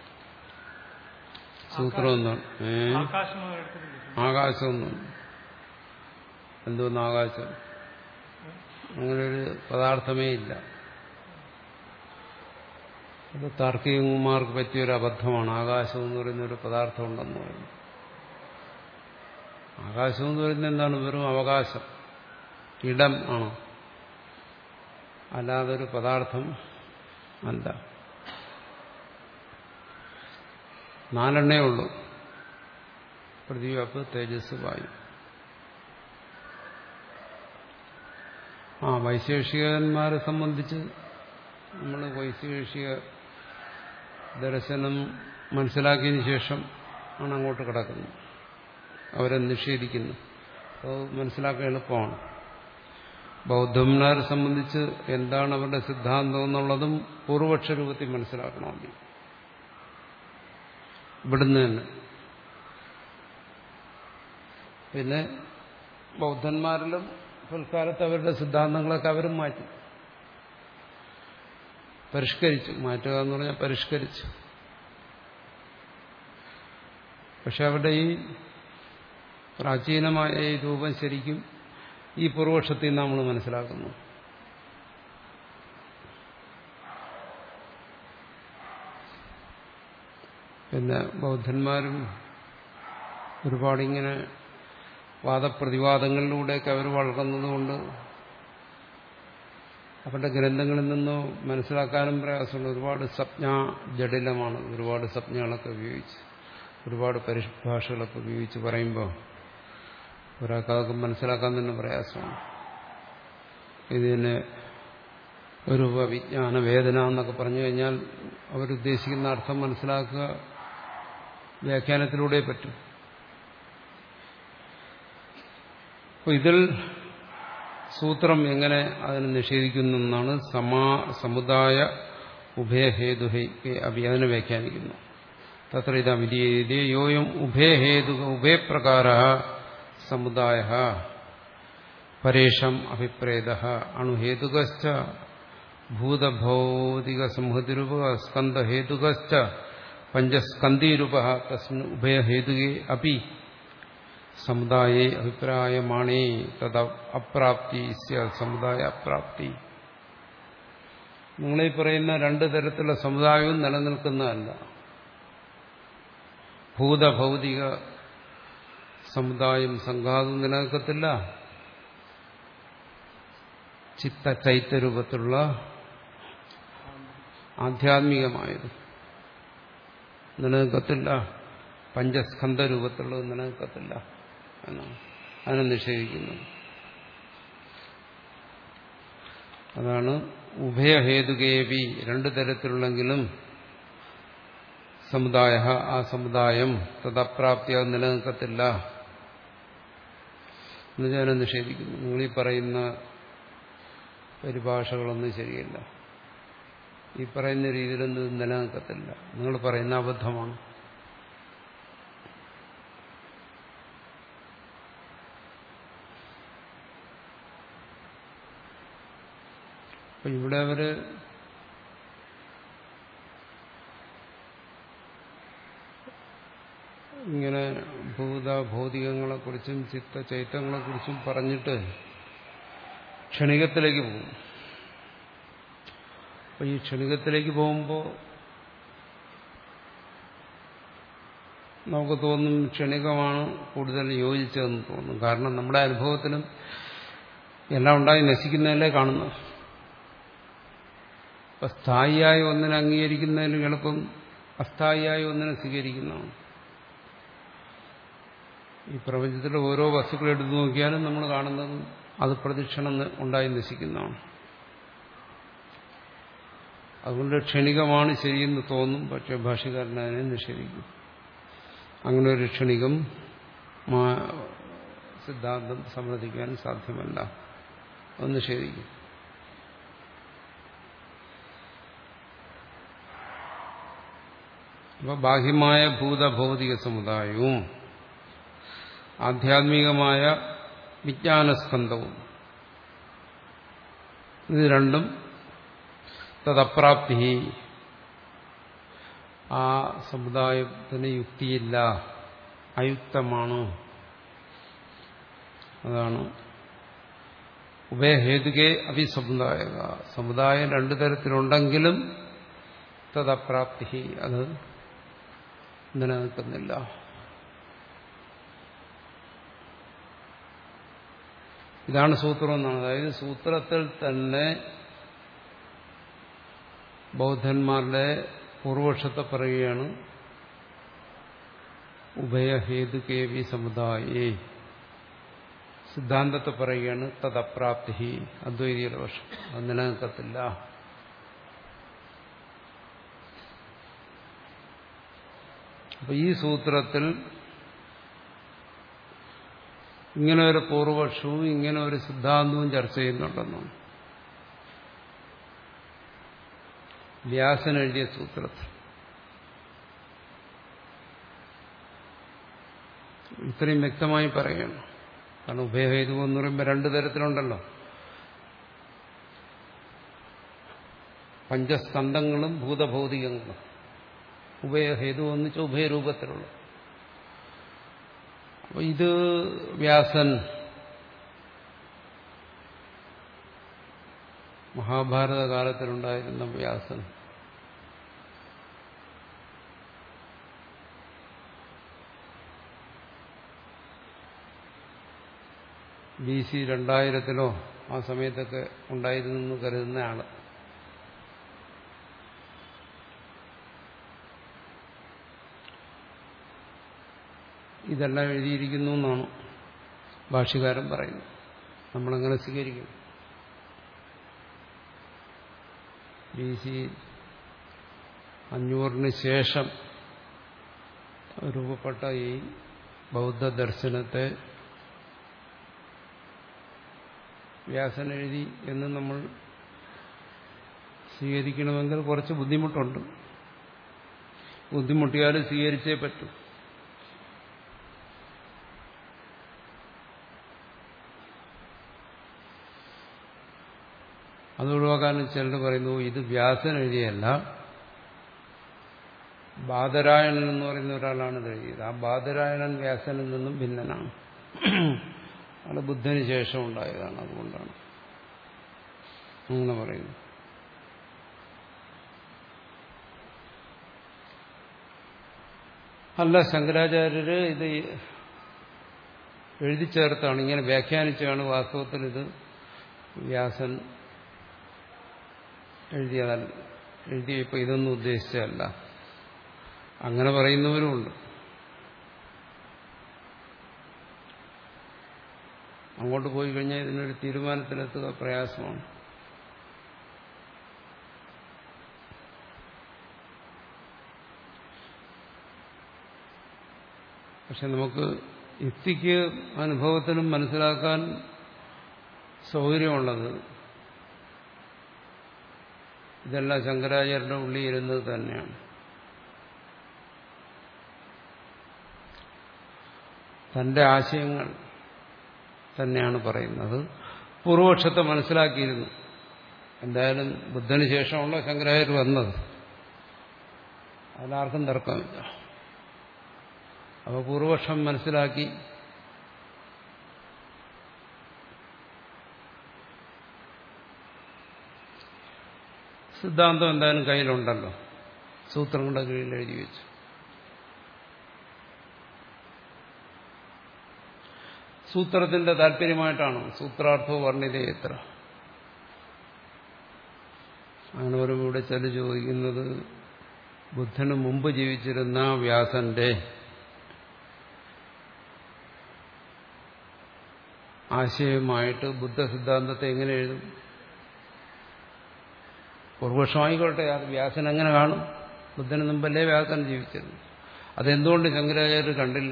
സൂത്രം എന്താണ്? ഏ ആകാശമൊന്നും എന്തോന്ന് ആകാശം? അങ്ങനൊരു പദാർത്ഥമേ ഇല്ല. അത് താർക്കികന്മാർക്ക് പറ്റിയൊരു അബദ്ധമാണ്. ആകാശം എന്ന് പറയുന്ന ഒരു പദാർത്ഥം ഉണ്ടെന്ന് പറയുന്നത്. ആകാശം എന്ന് പറയുന്നത് എന്താണ്? വെറും അവകാശം, ഇടം ആണ്, അല്ലാതൊരു പദാർത്ഥം അല്ല. നാലെണ്ണേ ഉള്ളൂ: പൃഥ്വി, അപ്പ്, തേജസ്, വായു. ആ വൈശേഷികന്മാരെ സംബന്ധിച്ച് നമ്മൾ വൈശേഷിക ദർശനം മനസ്സിലാക്കിയതിന് ശേഷം ആണ് അങ്ങോട്ട് കിടക്കുന്നത്. അവരെ നിഷേധിക്കുന്നു. അത് മനസ്സിലാക്കാൻ എളുപ്പമാണ്. ബൗദ്ധന്മാരെ സംബന്ധിച്ച് എന്താണ് അവരുടെ സിദ്ധാന്തം എന്നുള്ളതും പൂർവപക്ഷ രൂപത്തിൽ മനസ്സിലാക്കണമെങ്കിൽ ഇവിടുന്ന് തന്നെ. പിന്നെ ബൗദ്ധന്മാരിലും പിൽക്കാലത്ത് അവരുടെ സിദ്ധാന്തങ്ങളൊക്കെ അവരും മാറ്റി, പരിഷ്കരിച്ചു. മാറ്റുക എന്ന് പറഞ്ഞാൽ പരിഷ്കരിച്ചു. പക്ഷെ അവരുടെ ഈ പ്രാചീനമായ ഈ രൂപം ശരിക്കും ഈ പൂർവപക്ഷത്തിൽ നിന്ന് നമ്മൾ മനസ്സിലാക്കുന്നു. പിന്നെ ബൗദ്ധന്മാരും ഒരുപാടിങ്ങനെ വാദപ്രതിവാദങ്ങളിലൂടെയൊക്കെ അവർ വളർന്നതുകൊണ്ട് അവരുടെ ഗ്രന്ഥങ്ങളിൽ നിന്നോ മനസ്സിലാക്കാനും പ്രയാസമുണ്ട്. ഒരുപാട് സംജ്ഞാ ജടിലമാണ്. ഒരുപാട് സംജ്ഞകളൊക്കെ ഉപയോഗിച്ച്, ഒരുപാട് പരിഭാഷകളൊക്കെ ഉപയോഗിച്ച് പറയുമ്പോൾ ഒരാൾക്ക് അതൊക്കെ മനസ്സിലാക്കാൻ തന്നെ പ്രയാസമാണ്. ഇതിന് രൂപ വിജ്ഞാന വേദന എന്നൊക്കെ പറഞ്ഞു കഴിഞ്ഞാൽ അവരുദ്ദേശിക്കുന്ന അർത്ഥം മനസ്സിലാക്കുക വ്യാഖ്യാനത്തിലൂടെ പറ്റും. അപ്പോൾ ഇതിൽ സൂത്രം എങ്ങനെ അതിനെ നിഷേധിക്കുന്നു എന്നാണ് സമാ സമുദായ ഉഭയഹേതുഹൈ അഭി അതിനെ വ്യാഖ്യാനിക്കുന്നു. തത്ര ഇതാ വിധീയതേ യോയം ഉഭയഹേതു ഉഭയപ്രകാര സമുദായ പരേഷം അഭിപ്രേത അണുഹേതുകശ്ച ഭൂതഭൗതിക സംഹതിരൂപ സ്കന്ധഹേതുകശ്ച പഞ്ചസ്കന്ധീരൂപ തസ്മിൻ ഉഭയഹേതുകേ അപി സമുദായേ അഭിപ്രായമാണേ തദ അപ്രാപ്തി സമുദായ അപ്രാപ്തി. നിങ്ങളീ പറയുന്ന രണ്ടു തരത്തിലുള്ള സമുദായവും നിലനിൽക്കുന്നതല്ല. ഭൂതഭൗതിക സമുദായം സംഘാതം നിലനിൽക്കത്തില്ല. ചിത്ത ചൈത്യരൂപത്തിലുള്ള ആധ്യാത്മികമായത് നിലനിൽക്കത്തില്ല. പഞ്ചസ്കന്ധ രൂപത്തിലുള്ളത് നിലനിൽക്കത്തില്ല എന്നാണ് അതിനെ നിഷേധിക്കുന്നത്. അതാണ് ഉഭയഹേതുകേവി, രണ്ടു തരത്തിലുള്ളെങ്കിലും സമുദായ ആ സമുദായം തദപ്രാപ്തി അത് നിലനിൽക്കത്തില്ല എന്ന് ഞാൻ നിഷേധിക്കുന്നു. നിങ്ങളീ പറയുന്ന പരിഭാഷകളൊന്നും ശരിയല്ല. ഈ പറയുന്ന രീതിയിലൊന്നും നിലനിൽക്കത്തില്ല. നിങ്ങൾ പറയുന്ന അബദ്ധമാണ്. അപ്പൊ ഇവിടെ അവര് ഇങ്ങനെ ഭൂത ഭൗതികങ്ങളെക്കുറിച്ചും ചിത്ത ചൈത്തങ്ങളെക്കുറിച്ചും പറഞ്ഞിട്ട് ക്ഷണികത്തിലേക്ക് പോകും. അപ്പൊ ഈ ക്ഷണികത്തിലേക്ക് പോകുമ്പോൾ നമുക്ക് തോന്നും ക്ഷണികമാണ് കൂടുതൽ യോജിച്ചതെന്ന് തോന്നും. കാരണം നമ്മുടെ അനുഭവത്തിലും എല്ലാം ഉണ്ടായി നശിക്കുന്നതല്ലേ കാണുന്നു. അപ്പൊ സ്ഥായിയായ ഒന്നിനെ അംഗീകരിക്കുന്നതിന് എളുപ്പം അസ്ഥായിയായ ഒന്നിനെ സ്വീകരിക്കുന്നതാണ്. ഈ പ്രപഞ്ചത്തിലെ ഓരോ വസ്തുക്കൾ എടുത്തു നോക്കിയാലും നമ്മൾ കാണുന്നതും അത് പ്രദക്ഷിണം ഉണ്ടായി നശിക്കുന്നതാണ്. അതുകൊണ്ട് ക്ഷണികമാണ് ശരിയെന്ന് തോന്നും. പക്ഷെ ഭാഷ്യകാരൻ അതിനെ നിഷേധിക്കും. അങ്ങനെ ഒരു ക്ഷണികം സിദ്ധാന്തം സമ്മതിക്കാൻ സാധ്യമല്ല, അത് നിഷേധിക്കും. അപ്പൊ ബാഹ്യമായ ഭൂതഭൗതിക സമുദായവും ആധ്യാത്മികമായ വിജ്ഞാനസ്കന്ധവും ഇത് രണ്ടും തദപ്രാപ്തി, ആ സമുദായത്തിന് യുക്തിയില്ല, അയുക്തമാണ്. അതാണ് ഉഭയഹേതുകെ അഭിസമുദായ, സമുദായം രണ്ടു തരത്തിലുണ്ടെങ്കിലും തദപ്രാപ്തി, അത് നിലനിൽക്കുന്നില്ല. ഇതാണ് സൂത്രം എന്നാണ്. അതായത് സൂത്രത്തിൽ തന്നെ ബൗദ്ധന്മാരുടെ പൂർവപക്ഷത്തെ പറയുകയാണ് ഉഭയഹേതുകേവി സമുദായേ. സിദ്ധാന്തത്തെ പറയുകയാണ് തദപ്രാപ്തി, അദ്വൈതിയുടെ പക്ഷം, അത് നിലനിൽക്കത്തില്ല. അപ്പൊ ഈ സൂത്രത്തിൽ ഇങ്ങനെ ഒരു പൂർവപക്ഷവും ഇങ്ങനെ ഒരു സിദ്ധാന്തവും ചർച്ച ചെയ്യുന്നുണ്ടെന്നാണ് വ്യാസൻ എഴുതിയ സൂത്രത്തിൽ. ഇത്രയും വ്യക്തമായി പറയുകയാണ്. കാരണം ഉഭയഹേതു എന്ന് പറയുമ്പോൾ രണ്ടു തരത്തിലുണ്ടല്ലോ, പഞ്ചസ്കന്ധങ്ങളും ഭൂതഭൗതികങ്ങളും. ഉഭയഹേതു എന്ന് വെച്ചാൽ ഉഭയരൂപത്തിലുള്ള. അപ്പൊ ഇത് വ്യാസൻ മഹാഭാരത കാലത്തിലുണ്ടായിരുന്ന വ്യാസൻ ബി സി രണ്ടായിരത്തിലോ ആ സമയത്തൊക്കെ ഉണ്ടായിരുന്നെന്ന് കരുതുന്ന ആള് ഇതെല്ലാം എഴുതിയിരിക്കുന്നു എന്നാണ് ഭാഷ്യകാരൻ പറയുന്നത്. നമ്മളങ്ങനെ സ്വീകരിക്കും. ബി സി അഞ്ഞൂറിന് ശേഷം രൂപപ്പെട്ട ഈ ബൗദ്ധ ദർശനത്തെ വ്യാസൻ എഴുതി എന്ന് നമ്മൾ സ്വീകരിക്കണമെങ്കിൽ കുറച്ച് ബുദ്ധിമുട്ടുണ്ട്. ബുദ്ധിമുട്ടിയാലും സ്വീകരിച്ചേ പറ്റൂ. അത് ഒഴിവാക്കാനും ചിലർ പറയുന്നു ഇത് വ്യാസൻ എഴുതിയല്ല, ബാദരായണൻ എന്ന് പറയുന്ന ഒരാളാണ് ഇത് എഴുതിയത്. ആ ബാദരായണൻ വ്യാസനിൽ നിന്നും ഭിന്നനാണ്. അത് ബുദ്ധന് ശേഷം ഉണ്ടായതാണ്. അതുകൊണ്ടാണ് അങ്ങനെ പറയുന്നു. അല്ല, ശങ്കരാചാര്യര് ഇത് എഴുതി ചേർത്താണ്, ഇങ്ങനെ വ്യാഖ്യാനിച്ചാണ്. വാസ്തവത്തിൽ ഇത് വ്യാസൻ എഴുതിയതല്ല, എഴുതിയപ്പോൾ ഇതൊന്നും ഉദ്ദേശിച്ചതല്ല. അങ്ങനെ പറയുന്നവരുമുണ്ട്. അങ്ങോട്ട് പോയി കഴിഞ്ഞാൽ ഇതിനൊരു തീരുമാനത്തിലെത്തുക പ്രയാസമാണ്. പക്ഷെ നമുക്ക് യുക്തിക്ക് അനുഭവത്തിനും മനസ്സിലാക്കാൻ സൗകര്യമുള്ളത് ഇതെല്ലാം ശങ്കരാചാര്യരുടെ ഉള്ളിൽ ഇരുന്നത് തന്നെയാണ്. തന്റെ ആശയങ്ങൾ തന്നെയാണ് പറയുന്നത്. പൂർവപക്ഷത്തെ മനസ്സിലാക്കിയിരുന്നു. എന്തായാലും ബുദ്ധന് ശേഷമുള്ള ശങ്കരാചാര്യർ വന്നത്, അതിലാർക്കും തർക്കമില്ല. അപ്പോൾ പൂർവപക്ഷം മനസ്സിലാക്കി സിദ്ധാന്തം എന്തായാലും കയ്യിലുണ്ടല്ലോ, സൂത്രങ്ങളുടെ കീഴിൽ എഴുതി വെച്ചു. സൂത്രത്തിന്റെ താല്പര്യമായിട്ടാണ് സൂത്രാർത്ഥവും വർണ്ണിതയത്ര. അങ്ങനെ വരുമ്പോൾ ഇവിടെ ചില ചോദിക്കുന്നത്, ബുദ്ധന് മുമ്പ് ജീവിച്ചിരുന്ന വ്യാസന്റെ ആശയമായിട്ട് ബുദ്ധ സിദ്ധാന്തത്തെ എങ്ങനെ എഴുതും? പൂർവപക്ഷമായിക്കോട്ടെ, അത് വ്യാസൻ എങ്ങനെ കാണും? ബുദ്ധന് മുമ്പല്ലേ വ്യാസൻ ജീവിച്ചിരുന്നു. അതെന്തുകൊണ്ട് ശങ്കരാചാര്യർ കണ്ടില്ല?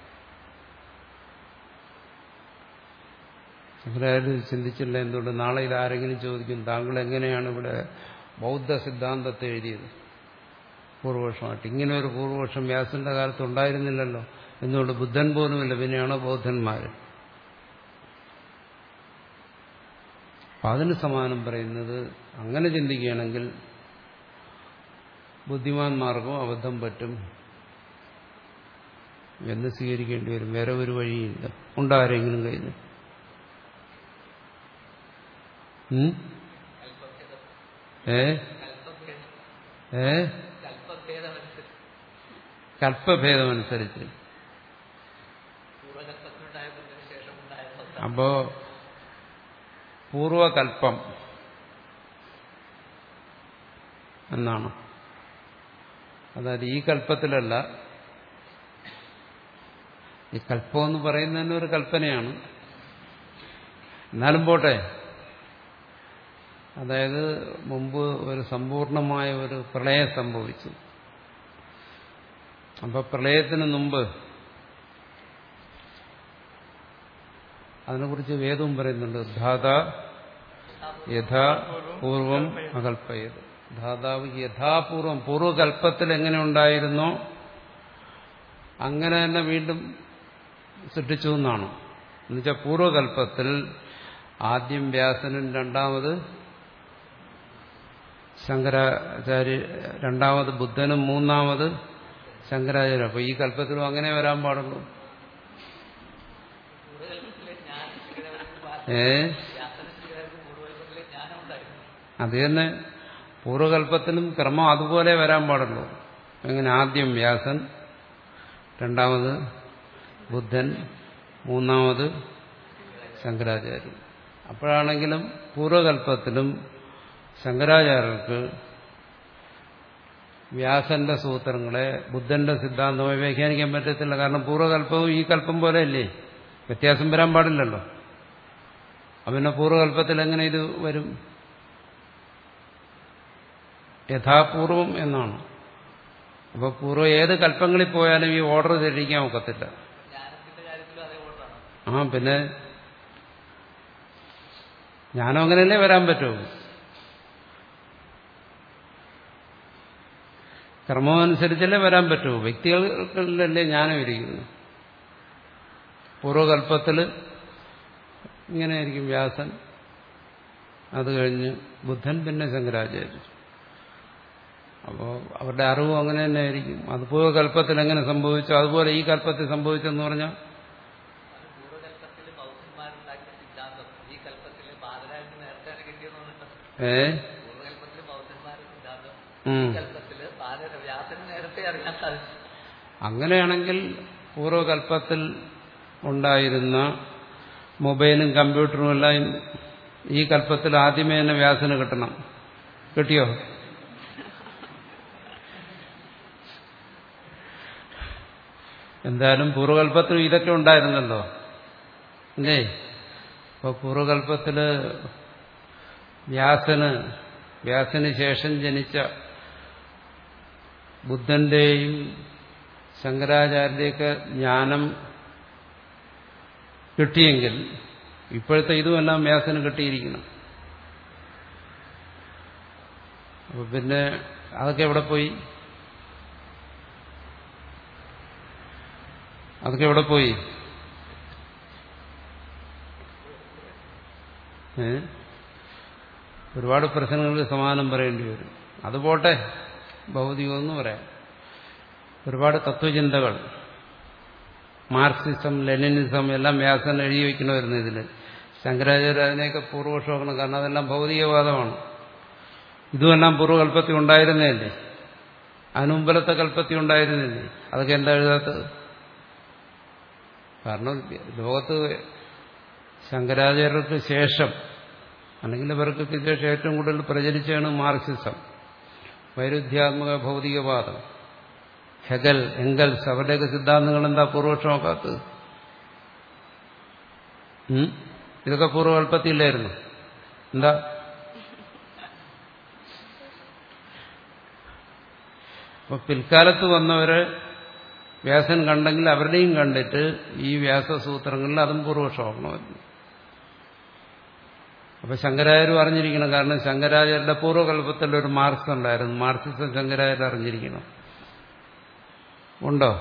ശങ്കരാചാര്യർ ചിന്തിച്ചില്ല. എന്തുകൊണ്ട്? നാളെ ഇത് ആരെങ്കിലും ചോദിക്കും, താങ്കൾ എങ്ങനെയാണ് ഇവിടെ ബൗദ്ധ സിദ്ധാന്തത്തെ എഴുതിയത് പൂർവപക്ഷമായിട്ട്? ഇങ്ങനെ ഒരു പൂർവപക്ഷം വ്യാസന്റെ കാലത്ത് ഉണ്ടായിരുന്നില്ലല്ലോ. എന്തുകൊണ്ട്? ബുദ്ധൻ പോലുമില്ല, പിന്നെയാണോ ബൗദ്ധന്മാർ? അപ്പം അതിന് സമാനം പറയുന്നത്, അങ്ങനെ ചിന്തിക്കുകയാണെങ്കിൽ ബുദ്ധിമാന്മാർക്കും അബദ്ധം പറ്റും എന്ന് സ്വീകരിക്കേണ്ടി വരും. വേറെ ഒരു വഴിയില്ല. ഉണ്ടാരെങ്കിലും കഴിഞ്ഞു ഏ ഏ കൽപ്പഭേദമനുസരിച്ച്. അപ്പോ പൂർവകൽപ്പം എന്നാണ്. അതായത് ഈ കൽപ്പത്തിലല്ല, ഈ കൽപ്പം എന്ന് പറയുന്നതന്നെ ഒരു കൽപ്പനയാണ്. എന്നാലും പോട്ടെ, അതായത് മുമ്പ് ഒരു സമ്പൂർണമായ ഒരു പ്രളയം സംഭവിച്ചു. അപ്പൊ പ്രളയത്തിന് മുമ്പ് അതിനെക്കുറിച്ച് വേദവും പറയുന്നുണ്ട്. ധാത യഥാ പൂർവം അകൽപ്പയത്. ധാതാവ് യഥാപൂർവം പൂർവകൽപ്പത്തിൽ എങ്ങനെ ഉണ്ടായിരുന്നോ അങ്ങനെ തന്നെ വീണ്ടും സൃഷ്ടിച്ചു എന്നാണ്. എന്നുവെച്ചാൽ പൂർവകൽപ്പത്തിൽ ആദ്യം വ്യാസനും രണ്ടാമത് ശങ്കരാചാര്യ, രണ്ടാമത് ബുദ്ധനും മൂന്നാമത് ശങ്കരാചാര്യ. അപ്പൊ ഈ കൽപ്പത്തിലും അങ്ങനെ വരാൻ പാടുള്ളൂ. ഏ അത് തന്നെ, പൂർവകൽപ്പത്തിലും ക്രമം അതുപോലെ വരാൻ പാടുള്ളൂ. എങ്ങനെ? ആദ്യം വ്യാസൻ, രണ്ടാമത് ബുദ്ധൻ, മൂന്നാമത് ശങ്കരാചാര്യൻ. അപ്പോഴാണെങ്കിലും പൂർവകൽപ്പത്തിലും ശങ്കരാചാര്യർക്ക് വ്യാസന്റെ സൂത്രങ്ങളെ ബുദ്ധന്റെ സിദ്ധാന്തമായി വ്യാഖ്യാനിക്കാൻ പറ്റത്തില്ല. കാരണം പൂർവകൽപ്പവും ഈ കൽപ്പം പോലെ അല്ലേ, വ്യത്യാസം വരാൻ പാടില്ലല്ലോ. പിന്നെ പൂർവകൽപ്പത്തിൽ എങ്ങനെ ഇത് വരും? യഥാപൂർവം എന്നാണ്. അപ്പൊ പൂർവ്വം ഏത് കൽപ്പങ്ങളിൽ പോയാലും ഈ ഓർഡർ തെറ്റിക്കാൻ ഒക്കത്തില്ല. ആ പിന്നെ ജ്ഞാനം അങ്ങനെയല്ലേ വരാൻ പറ്റുമോ? ക്രമമനുസരിച്ചല്ലേ വരാൻ പറ്റുമോ? വ്യക്തികളിലല്ലേ ജ്ഞാനം ഇരിക്കുന്നു. പൂർവകൽപ്പത്തിൽ ഇങ്ങനെയായിരിക്കും വ്യാസൻ, അത് കഴിഞ്ഞ് ബുദ്ധൻ, പിന്നെ ശങ്കരാചാര്യർ. അപ്പോൾ അവരുടെ അറിവും അങ്ങനെ തന്നെ ആയിരിക്കും. അത് പൂർവകൽപ്പത്തിൽ എങ്ങനെ സംഭവിച്ചു അതുപോലെ ഈ കൽപ്പത്തിൽ സംഭവിച്ചെന്ന് പറഞ്ഞാൽ ഏ അങ്ങനെയാണെങ്കിൽ പൂർവകൽപ്പത്തിൽ ഉണ്ടായിരുന്ന മൊബൈലും കമ്പ്യൂട്ടറും എല്ലാം ഈ കൽപ്പത്തിൽ ആദ്യമേ തന്നെ വ്യാസന് കിട്ടണം. കിട്ടിയോ? എന്തായാലും പൂർവകൽപ്പത്തിൽ ഇതൊക്കെ ഉണ്ടായിരുന്നല്ലോ അല്ലേ? അപ്പോൾ പൂർവകൽപ്പത്തില് വ്യാസന് വ്യാസന് ശേഷം ജനിച്ച ബുദ്ധന്റെയും ശങ്കരാചാര്യരുടെയൊക്കെ ജ്ഞാനം കിട്ടിയെങ്കിൽ ഇപ്പോഴത്തെ ഇതുമെല്ലാം വ്യാസന് കിട്ടിയിരിക്കണം. അപ്പൊ പിന്നെ അതൊക്കെ എവിടെ പോയി? അതൊക്കെ എവിടെ പോയി? ഏ ഒരുപാട് പ്രശ്നങ്ങൾക്ക് സമാധാനം പറയേണ്ടി വരും. അതുപോട്ടെ, ഭൗതികമെന്ന് പറയാം. ഒരുപാട് തത്വചിന്തകൾ, മാർക്സിസം, ലെനിനിസം എല്ലാം വ്യാസൻ എഴുതി വയ്ക്കണമായിരുന്നു ഇതിൽ. ശങ്കരാചാര്യ അതിനെയൊക്കെ പൂർവപക്ഷമാക്കണം. കാരണം അതെല്ലാം ഭൗതികവാദമാണ്. ഇതുമെല്ലാം പൂർവ്വകൽപ്പത്തിൽ ഉണ്ടായിരുന്നതല്ലേ, അതിനുമുമ്പലത്തെ കൽപ്പത്തിൽ ഉണ്ടായിരുന്നില്ലേ? അതൊക്കെ എന്താ എഴുതാത്തത്? കാരണം ലോകത്ത് ശങ്കരാചാര്യർക്ക് ശേഷം, അല്ലെങ്കിൽ ഇവർക്കൊക്കെ ശേഷം ഏറ്റവും കൂടുതൽ പ്രചരിച്ചാണ് മാർക്സിസം, വൈരുദ്ധ്യാത്മക ഭൗതികവാദം, ഹെഗൽ, എംഗൽസ്. അവരുടെയൊക്കെ സിദ്ധാന്തങ്ങൾ എന്താ പൂർവപക്ഷമാക്കാത്തത്? ഇതൊക്കെ പൂർവ്വകൽപ്പത്തിയില്ലായിരുന്നു. എന്താ? അപ്പൊ പിൽക്കാലത്ത് വന്നവരെ വ്യാസൻ കണ്ടെങ്കിൽ അവരുടെയും കണ്ടിട്ട് ഈ വ്യാസസൂത്രങ്ങളിൽ അതും പൂർവപക്ഷമാക്കണമായിരുന്നു. അപ്പൊ ശങ്കരാചാര്യം അറിഞ്ഞിരിക്കണം. കാരണം ശങ്കരാചാര്യരുടെ പൂർവ്വകൽപ്പത്തിൽ ഒരു മാർക്സ് ഉണ്ടായിരുന്നു. മാർക്സിസം ശങ്കരാചാര്യ അറിഞ്ഞിരിക്കണം. ഉണ്ടോ?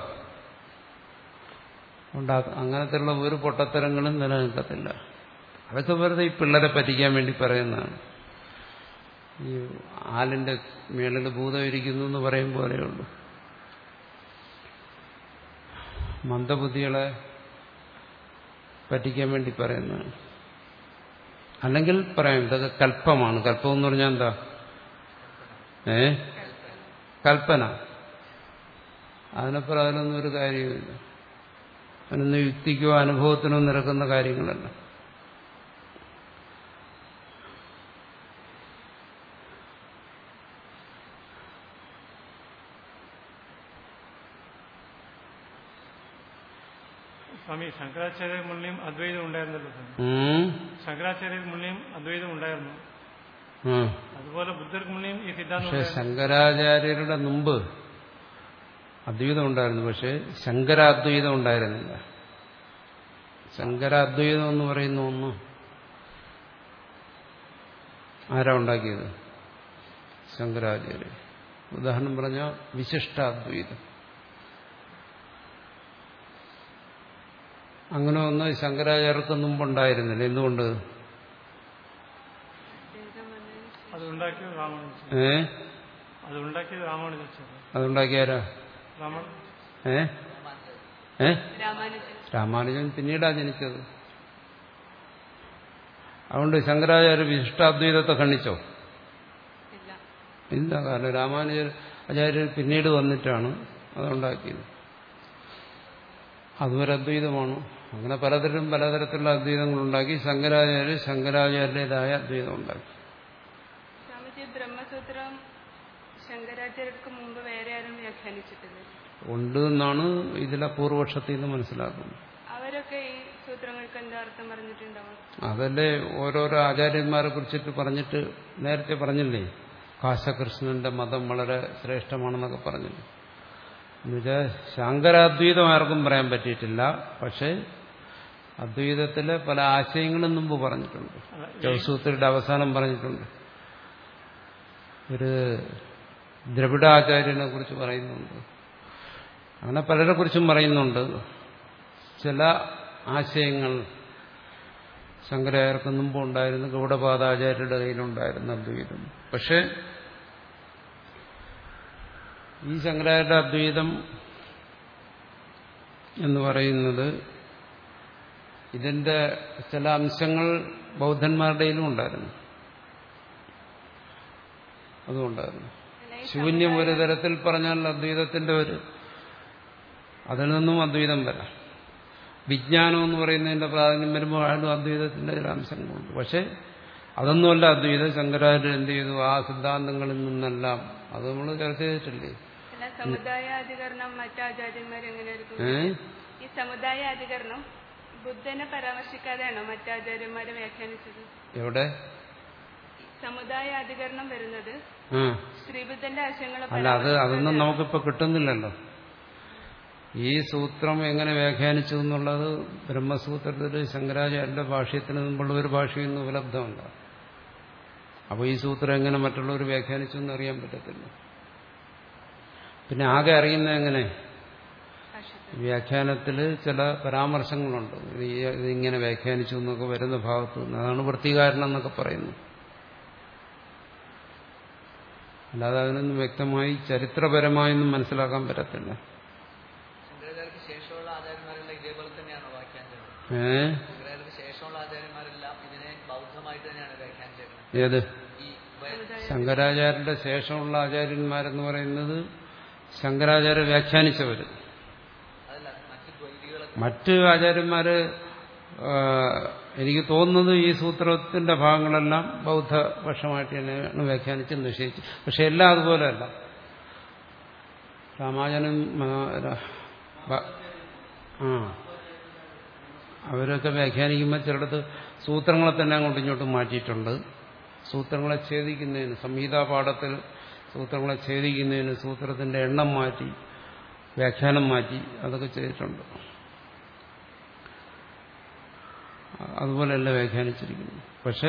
ഉണ്ടാ. അങ്ങനത്തെയുള്ള ഒരു പൊട്ടത്തരങ്ങളും നിലനിൽക്കത്തില്ല. അതൊക്കെ വെറുതെ ഈ പിള്ളേരെ പറ്റിക്കാൻ വേണ്ടി പറയുന്നതാണ്. ഈ ആലിന്റെ മേളിൽ ഭൂതം ഇരിക്കുന്നു എന്ന് പറയും പോലെയുള്ളൂ. മന്ദബുദ്ധികളെ പറ്റിക്കാൻ വേണ്ടി പറയുന്നതാണ്. അല്ലെങ്കിൽ പറയാം ഇതൊക്കെ കൽപ്പമാണ്. കൽപ്പം എന്ന് പറഞ്ഞാൽ എന്താ? ഏ കൽപ്പന. അതിനപ്പുറം അതിനൊന്നും ഒരു കാര്യമില്ല. അതിനൊന്നും യുക്തിക്കോ അനുഭവത്തിനോ നിരക്കുന്ന കാര്യങ്ങളല്ല. സ്വാമി, ശങ്കരാചാര്യ മുന്നിലും അദ്വൈതം ഉണ്ടായിരുന്നല്ലോ. ശങ്കരാചാര്യ മുന്നിലും അദ്വൈതം ഉണ്ടായിരുന്നു. അതുപോലെ ബുദ്ധർക്ക് മുന്നിലും ഈ സിദ്ധാന്തം. പക്ഷെ ശങ്കരാചാര്യരുടെ മുമ്പ് അദ്വൈതം ഉണ്ടായിരുന്നു. പക്ഷെ ശങ്കരാദ്വൈതം ഉണ്ടായിരുന്നില്ല. ശങ്കരാദ്വൈതം എന്ന് പറയുന്ന ഒന്ന് ആരാ ഉണ്ടാക്കിയത്? ശങ്കരാചാര്യ. ഉദാഹരണം പറഞ്ഞാൽ വിശിഷ്ടാദ്വൈതം. അങ്ങനെ ഒന്ന് ശങ്കരാചാര്യർക്ക് മുമ്പുണ്ടായിരുന്നില്ല. എന്തുകൊണ്ട്? ഏ അതുണ്ടാക്കിയാരാ? ഏ ഏ രാമാനുജൻ പിന്നീടാ ജനിച്ചത്. അതുകൊണ്ട് ശങ്കരാചാര്യ വിശിഷ്ടാദ്വൈതത്തെ ഖണ്ഡിച്ചോ? ഇല്ല. കാരണം രാമാനുജൻ ആചാര്യർ പിന്നീട് വന്നിട്ടാണ് അതുണ്ടാക്കിയത്. അതുവരെ അദ്വൈതമാണ്. അങ്ങനെ പലതരം പലതരത്തിലുള്ള അദ്വൈതങ്ങളുണ്ടാക്കി. ശങ്കരാചാര്യ ശങ്കരാചാര്യരുടേതായ അദ്വൈതം ഉണ്ടാക്കി. ബ്രഹ്മസൂത്രം ശങ്കരാചാര്യർക്ക് മുമ്പ് വേറെ ആരും വ്യാഖ്യാനിച്ചിട്ടില്ല. ഉണ്ട് എന്നാണ് ഇതിലെ പൂർവപക്ഷത്തിൽ നിന്ന് മനസ്സിലാക്കുന്നത്. അവരൊക്കെ ഈ സൂത്രങ്ങൾക്ക് എന്താ അർത്ഥം പറഞ്ഞിട്ടുണ്ടാവും? അതല്ലേ ഓരോരോ ആചാര്യന്മാരെ കുറിച്ചിട്ട് പറഞ്ഞിട്ട് നേരത്തെ പറഞ്ഞില്ലേ, കാശകൃഷ്ണന്റെ മതം വളരെ ശ്രേഷ്ഠമാണെന്നൊക്കെ പറഞ്ഞില്ലേ. എന്നുവെച്ചാൽ ശങ്കരാദ്വൈതം ആർക്കും പറയാൻ പറ്റിയിട്ടില്ല. പക്ഷെ അദ്വൈതത്തിലെ പല ആശയങ്ങളും മുമ്പ് പറഞ്ഞിട്ടുണ്ട്. ചൗസൂത്രിയുടെ അവസാനം പറഞ്ഞിട്ടുണ്ട്. ഒരു ദ്രവിഡാചാര്യനെ കുറിച്ച് പറയുന്നുണ്ട്. അങ്ങനെ പലരെ കുറിച്ചും പറയുന്നുണ്ട്. ചില ആശയങ്ങൾ ശങ്കരാചാര്യർക്ക് മുമ്പ് ഉണ്ടായിരുന്നു. ഗൗഡപാദാചാര്യരുടെ കയ്യിലുണ്ടായിരുന്നു അദ്വൈതം. പക്ഷെ ഈ ശങ്കരാചാര്യ അദ്വൈതം എന്ന് പറയുന്നത് ഇതിന്റെ ചില അംശങ്ങൾ ബൗദ്ധന്മാരുടെയിലും ഉണ്ടായിരുന്നു. അതുകൊണ്ടായിരുന്നു ശൂന്യം ഒരു തരത്തിൽ പറഞ്ഞാൽ അദ്വൈതത്തിന്റെ ഒരു അതിൽ നിന്നും അദ്വൈതം വരാം. വിജ്ഞാനം എന്ന് പറയുന്നതിന്റെ പ്രാധാന്യം വരുമ്പോൾ ആയാലും അദ്വൈതത്തിന്റെ ചില അംശങ്ങളുണ്ട്. പക്ഷെ അതൊന്നുമല്ല അദ്വൈതം. ശങ്കരാചാര്യർ എന്ത് ചെയ്തു? ആ സിദ്ധാന്തങ്ങളിൽ നിന്നെല്ലാം അത് നമ്മൾ ചർച്ച ചെയ്തിട്ടില്ലേ. സമുദായാധികരണം മറ്റാചാര്യന്മാരെങ്ങനെയായിരിക്കും? ഈ സമുദായാധികരണം ബുദ്ധനെ പരാമർശിക്കാതെയാണോ മറ്റാചാര്യന്മാരെ വ്യാഖ്യാനിച്ചത്? എവിടെ സമുദായാധികരണം വരുന്നത്? ശ്രീബുദ്ധന്റെ ആശയങ്ങളെ അല്ല, അത് അതൊന്നും നമുക്കിപ്പോ കിട്ടുന്നില്ലല്ലോ. ഈ സൂത്രം എങ്ങനെ വ്യാഖ്യാനിച്ചു എന്നുള്ളത് ബ്രഹ്മസൂത്രത്തിൽ ശങ്കരാചാര്യന്റെ ഭാഷ്യത്തിന് മുമ്പുള്ള ഒരു ഭാഷയിൽ നിന്ന് ഉപലബ്ധമല്ല. അപ്പോൾ ഈ സൂത്രം എങ്ങനെ മറ്റുള്ളവർ വ്യാഖ്യാനിച്ചു എന്ന് അറിയാൻ പറ്റത്തില്ല. പിന്നെ ആകെ അറിയുന്ന എങ്ങനെ? വ്യാഖ്യാനത്തിൽ ചില പരാമർശങ്ങളുണ്ട്. ഇതിങ്ങനെ വ്യാഖ്യാനിച്ചു എന്നൊക്കെ വരുന്ന ഭാഗത്ത് നിന്ന്. അതാണ് വൃത്തികാരണം എന്നൊക്കെ പറയുന്നത്. അല്ലാതെ അതിനൊന്നും വ്യക്തമായി ചരിത്രപരമായൊന്നും മനസ്സിലാക്കാൻ പറ്റത്തില്ല. ശങ്കരാചാര്യർക്ക് ശേഷമുള്ള ആചാര്യന്മാരെല്ലാം ഇതേപോലെ തന്നെയാണോ വ്യാഖ്യാനിച്ചത്? ഏഹ് ശങ്കരാചാര്യർക്ക് ശേഷമുള്ള ആചാര്യന്മാരെല്ലാം ഇതിനെ ബൗദ്ധമായിട്ട് തന്നെയാണ് വ്യാഖ്യാനിച്ചേക്കുന്നത്. ഏത് ഈ ശങ്കരാചാര്യരുടെ ശേഷമുള്ള ആചാര്യന്മാരെന്ന് പറയുന്നത് ശങ്കരാചാര്യ വ്യാഖ്യാനിച്ചവർ. അതല്ല, മറ്റ് ദ്വൈതികളൊക്കെ മറ്റ് ആചാര്യന്മാര് എനിക്ക് തോന്നുന്നത് ഈ സൂത്രത്തിന്റെ ഭാഗങ്ങളെല്ലാം ബൗദ്ധപക്ഷമായിട്ട് തന്നെയാണ് വ്യാഖ്യാനിച്ച് നിശ്ചയിച്ചു. പക്ഷെ എല്ലാം അതുപോലെയല്ല. രാമാനുജനും ആ അവരൊക്കെ വ്യാഖ്യാനിക്കുമ്പോൾ ചിലടത്ത് സൂത്രങ്ങളെ തന്നെ അങ്ങോട്ടും ഇങ്ങോട്ടും മാറ്റിയിട്ടുണ്ട്. സൂത്രങ്ങളെ ഛേദിക്കുന്നതിന്, സംഹിതാ പാഠത്തിൽ സൂത്രങ്ങളെ ഛേദിക്കുന്നതിന് സൂത്രത്തിന്റെ എണ്ണം മാറ്റി, വ്യാഖ്യാനം മാറ്റി, അതൊക്കെ ചെയ്തിട്ടുണ്ട്. അതുപോലെയല്ല വ്യാഖ്യാനിച്ചിരിക്കുന്നു. പക്ഷെ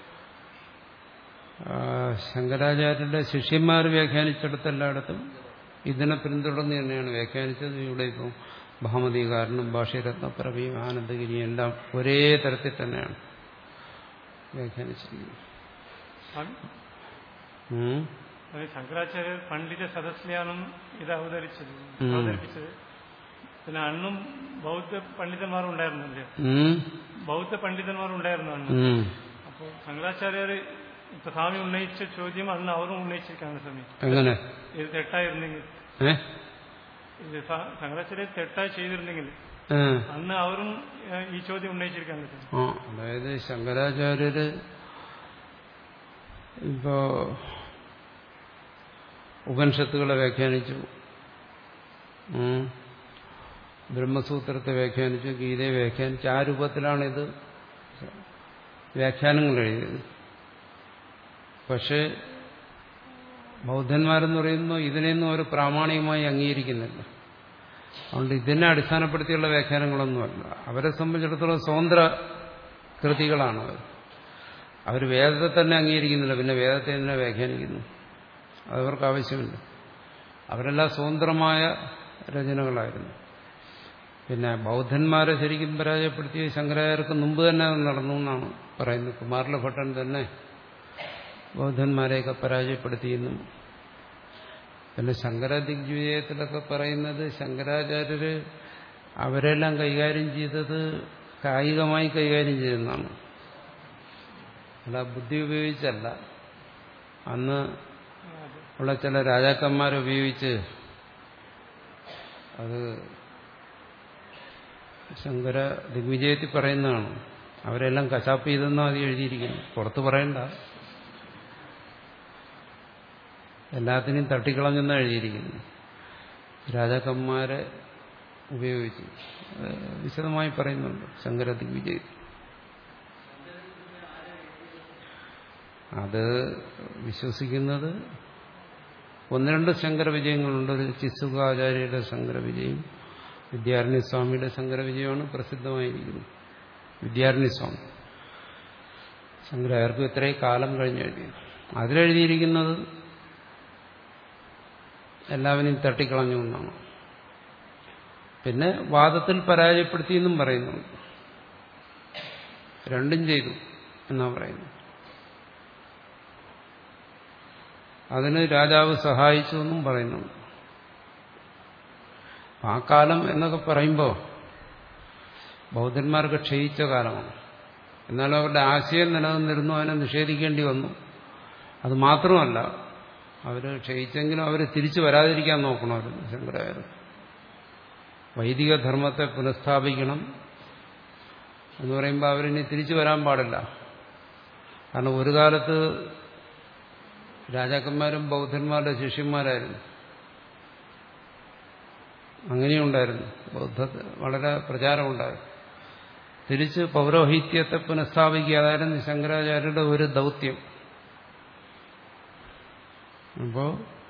ശങ്കരാചാര്യരുടെ ശിഷ്യന്മാർ വ്യാഖ്യാനിച്ചെടുത്തെല്ലായിടത്തും ഇതിനെ പിന്തുടർന്ന് തന്നെയാണ് വ്യാഖ്യാനിച്ചത്. ഇവിടെ ഇപ്പം ഭാമതികാരനും ഭാഷ്യരത്നപ്രഭയും ആനന്ദഗിരിയും എല്ലാം ഒരേ തരത്തിൽ തന്നെയാണ് വ്യാഖ്യാനിച്ചിരിക്കുന്നത്. ശങ്കരാചാര്യർ പണ്ഡിത സദസ്സിലാണ് ഇത് അവതരിച്ചത് അവതരിപ്പിച്ചത്. പിന്നെ അന്നും ബൗദ്ധ പണ്ഡിതന്മാർ ഉണ്ടായിരുന്നല്ലേ? ബൗദ്ധ പണ്ഡിതന്മാർ ഉണ്ടായിരുന്നു അന്ന്. അപ്പോൾ ശങ്കരാചാര്യർ ഇപ്പൊ സ്വാമി ഉന്നയിച്ച ചോദ്യം അന്ന് അവരും ഉന്നയിച്ചിരിക്കാണ് സ്വാമി. എങ്ങനെ ഇത് തെറ്റായിരുന്നെങ്കിൽ, ഇത് ശങ്കരാചാര്യ തെറ്റായി ചെയ്തിരുന്നെങ്കിൽ അന്ന് അവരും ഈ ചോദ്യം ഉന്നയിച്ചിരിക്കാണ്. അതായത് ശങ്കരാചാര്യര് ഇപ്പോ ഉപനിഷത്തുകളെ വ്യാഖ്യാനിച്ചു, ബ്രഹ്മസൂത്രത്തെ വ്യാഖ്യാനിച്ചു, ഗീതയെ വ്യാഖ്യാനിച്ചു. ആ രൂപത്തിലാണ് ഇത് വ്യാഖ്യാനങ്ങൾ എഴുതിയത്. പക്ഷേ ബൗദ്ധന്മാരെന്ന് പറയുമ്പോൾ ഇതിനെയൊന്നും ഒരു പ്രാമാണികമായി അംഗീകരിക്കുന്നില്ല. അതുകൊണ്ട് ഇതിനെ അടിസ്ഥാനപ്പെടുത്തിയുള്ള വ്യാഖ്യാനങ്ങളൊന്നുമല്ല. അവരെ സംബന്ധിച്ചിടത്തോളം സ്വതന്ത്ര കൃതികളാണ് അവർ. അവർ വേദത്തെ തന്നെ അംഗീകരിക്കുന്നില്ല, പിന്നെ വേദത്തെ തന്നെ വ്യാഖ്യാനിക്കുന്നു. അതവർക്ക് ആവശ്യമില്ല. അവരെല്ലാം സ്വതന്ത്രമായ രചനകളായിരുന്നു. പിന്നെ ബൗദ്ധന്മാരെ ശരിക്കും പരാജയപ്പെടുത്തിയ ശങ്കരാചാര്യർക്ക് മുമ്പ് തന്നെ നടന്നു എന്നാണ് പറയുന്നത്. കുമാരലഭട്ടൻ തന്നെ ബൗദ്ധന്മാരെയൊക്കെ പരാജയപ്പെടുത്തിയെന്നും. പിന്നെ ശങ്കര ദിഗ്വിജയത്തിലൊക്കെ പറയുന്നത് ശങ്കരാചാര്യര് അവരെല്ലാം കൈകാര്യം ചെയ്തത് കായികമായി കൈകാര്യം ചെയ്തെന്നാണ്. അല്ല, ബുദ്ധി ഉപയോഗിച്ചല്ല. അന്ന് ഉള്ള ചില രാജാക്കന്മാരെ ഉപയോഗിച്ച് അത് ശങ്കര ദിഗ്വിജയത്തിൽ പറയുന്നതാണ്. അവരെല്ലാം കശാപ്പ് ചെയ്തെന്നാണ് അത് എഴുതിയിരിക്കുന്നു. പുറത്ത് പറയണ്ട, എല്ലാത്തിനെയും തട്ടിക്കളഞ്ഞെന്നാണ് എഴുതിയിരിക്കുന്നു. രാജാക്കന്മാരെ ഉപയോഗിച്ച് വിശദമായി പറയുന്നുണ്ട് ശങ്കര ദിഗ്വിജയത്തിൽ. അത് വിശ്വസിക്കുന്നത് ഒന്ന് രണ്ട് ശങ്കര വിജയങ്ങളുണ്ട്. ഒരു ചിസുകാചാര്യയുടെ ശങ്കര വിജയം, വിദ്യാരണ്യസ്വാമിയുടെ ശങ്കര വിജയമാണ് പ്രസിദ്ധമായിരിക്കുന്നത്. വിദ്യാരണ്യസ്വാമി ശങ്കരാചാര്യർക്ക് ഇത്രയും കാലം കഴിഞ്ഞെഴുതിയത്. അതിലെഴുതിയിരിക്കുന്നത് എല്ലാവരെയും തട്ടിക്കളഞ്ഞു എന്നാണ്. പിന്നെ വാദത്തിൽ പരാജയപ്പെടുത്തിയെന്നും പറയുന്നുണ്ട്. രണ്ടും ചെയ്തു എന്നാ പറയുന്നു. അതിന് രാജാവ് സഹായിച്ചു എന്നും പറയുന്നുണ്ട്. ആ കാലം എന്നൊക്കെ പറയുമ്പോൾ ബൗദ്ധന്മാർക്ക് ക്ഷയിച്ച കാലമാണ്. എന്നാലും അവരുടെ ആശയം നിലനിന്നിരുന്നു, അതിനെ നിഷേധിക്കേണ്ടി വന്നു. അത് മാത്രമല്ല, അവർ ക്ഷയിച്ചെങ്കിലും അവർ തിരിച്ചു വരാതിരിക്കാൻ നോക്കണമായിരുന്നു ശങ്കരാചാര്യർ. വൈദിക ധർമ്മത്തെ പുനഃസ്ഥാപിക്കണം എന്ന് പറയുമ്പോൾ അവരിനി തിരിച്ചു വരാൻ പാടില്ല. കാരണം ഒരു കാലത്ത് രാജാക്കന്മാരും ബൗദ്ധന്മാരുടെ ശിഷ്യന്മാരായിരുന്നു. അങ്ങനെയുണ്ടായിരുന്നു. ബൗദ്ധ വളരെ പ്രചാരമുണ്ടായിരുന്നു. തിരിച്ച് പൗരോഹിത്യത്തെ പുനഃസ്ഥാപിക്കുക, അതായിരുന്നു ശങ്കരാചാര്യരുടെ ഒരു ദൗത്യം. അപ്പോ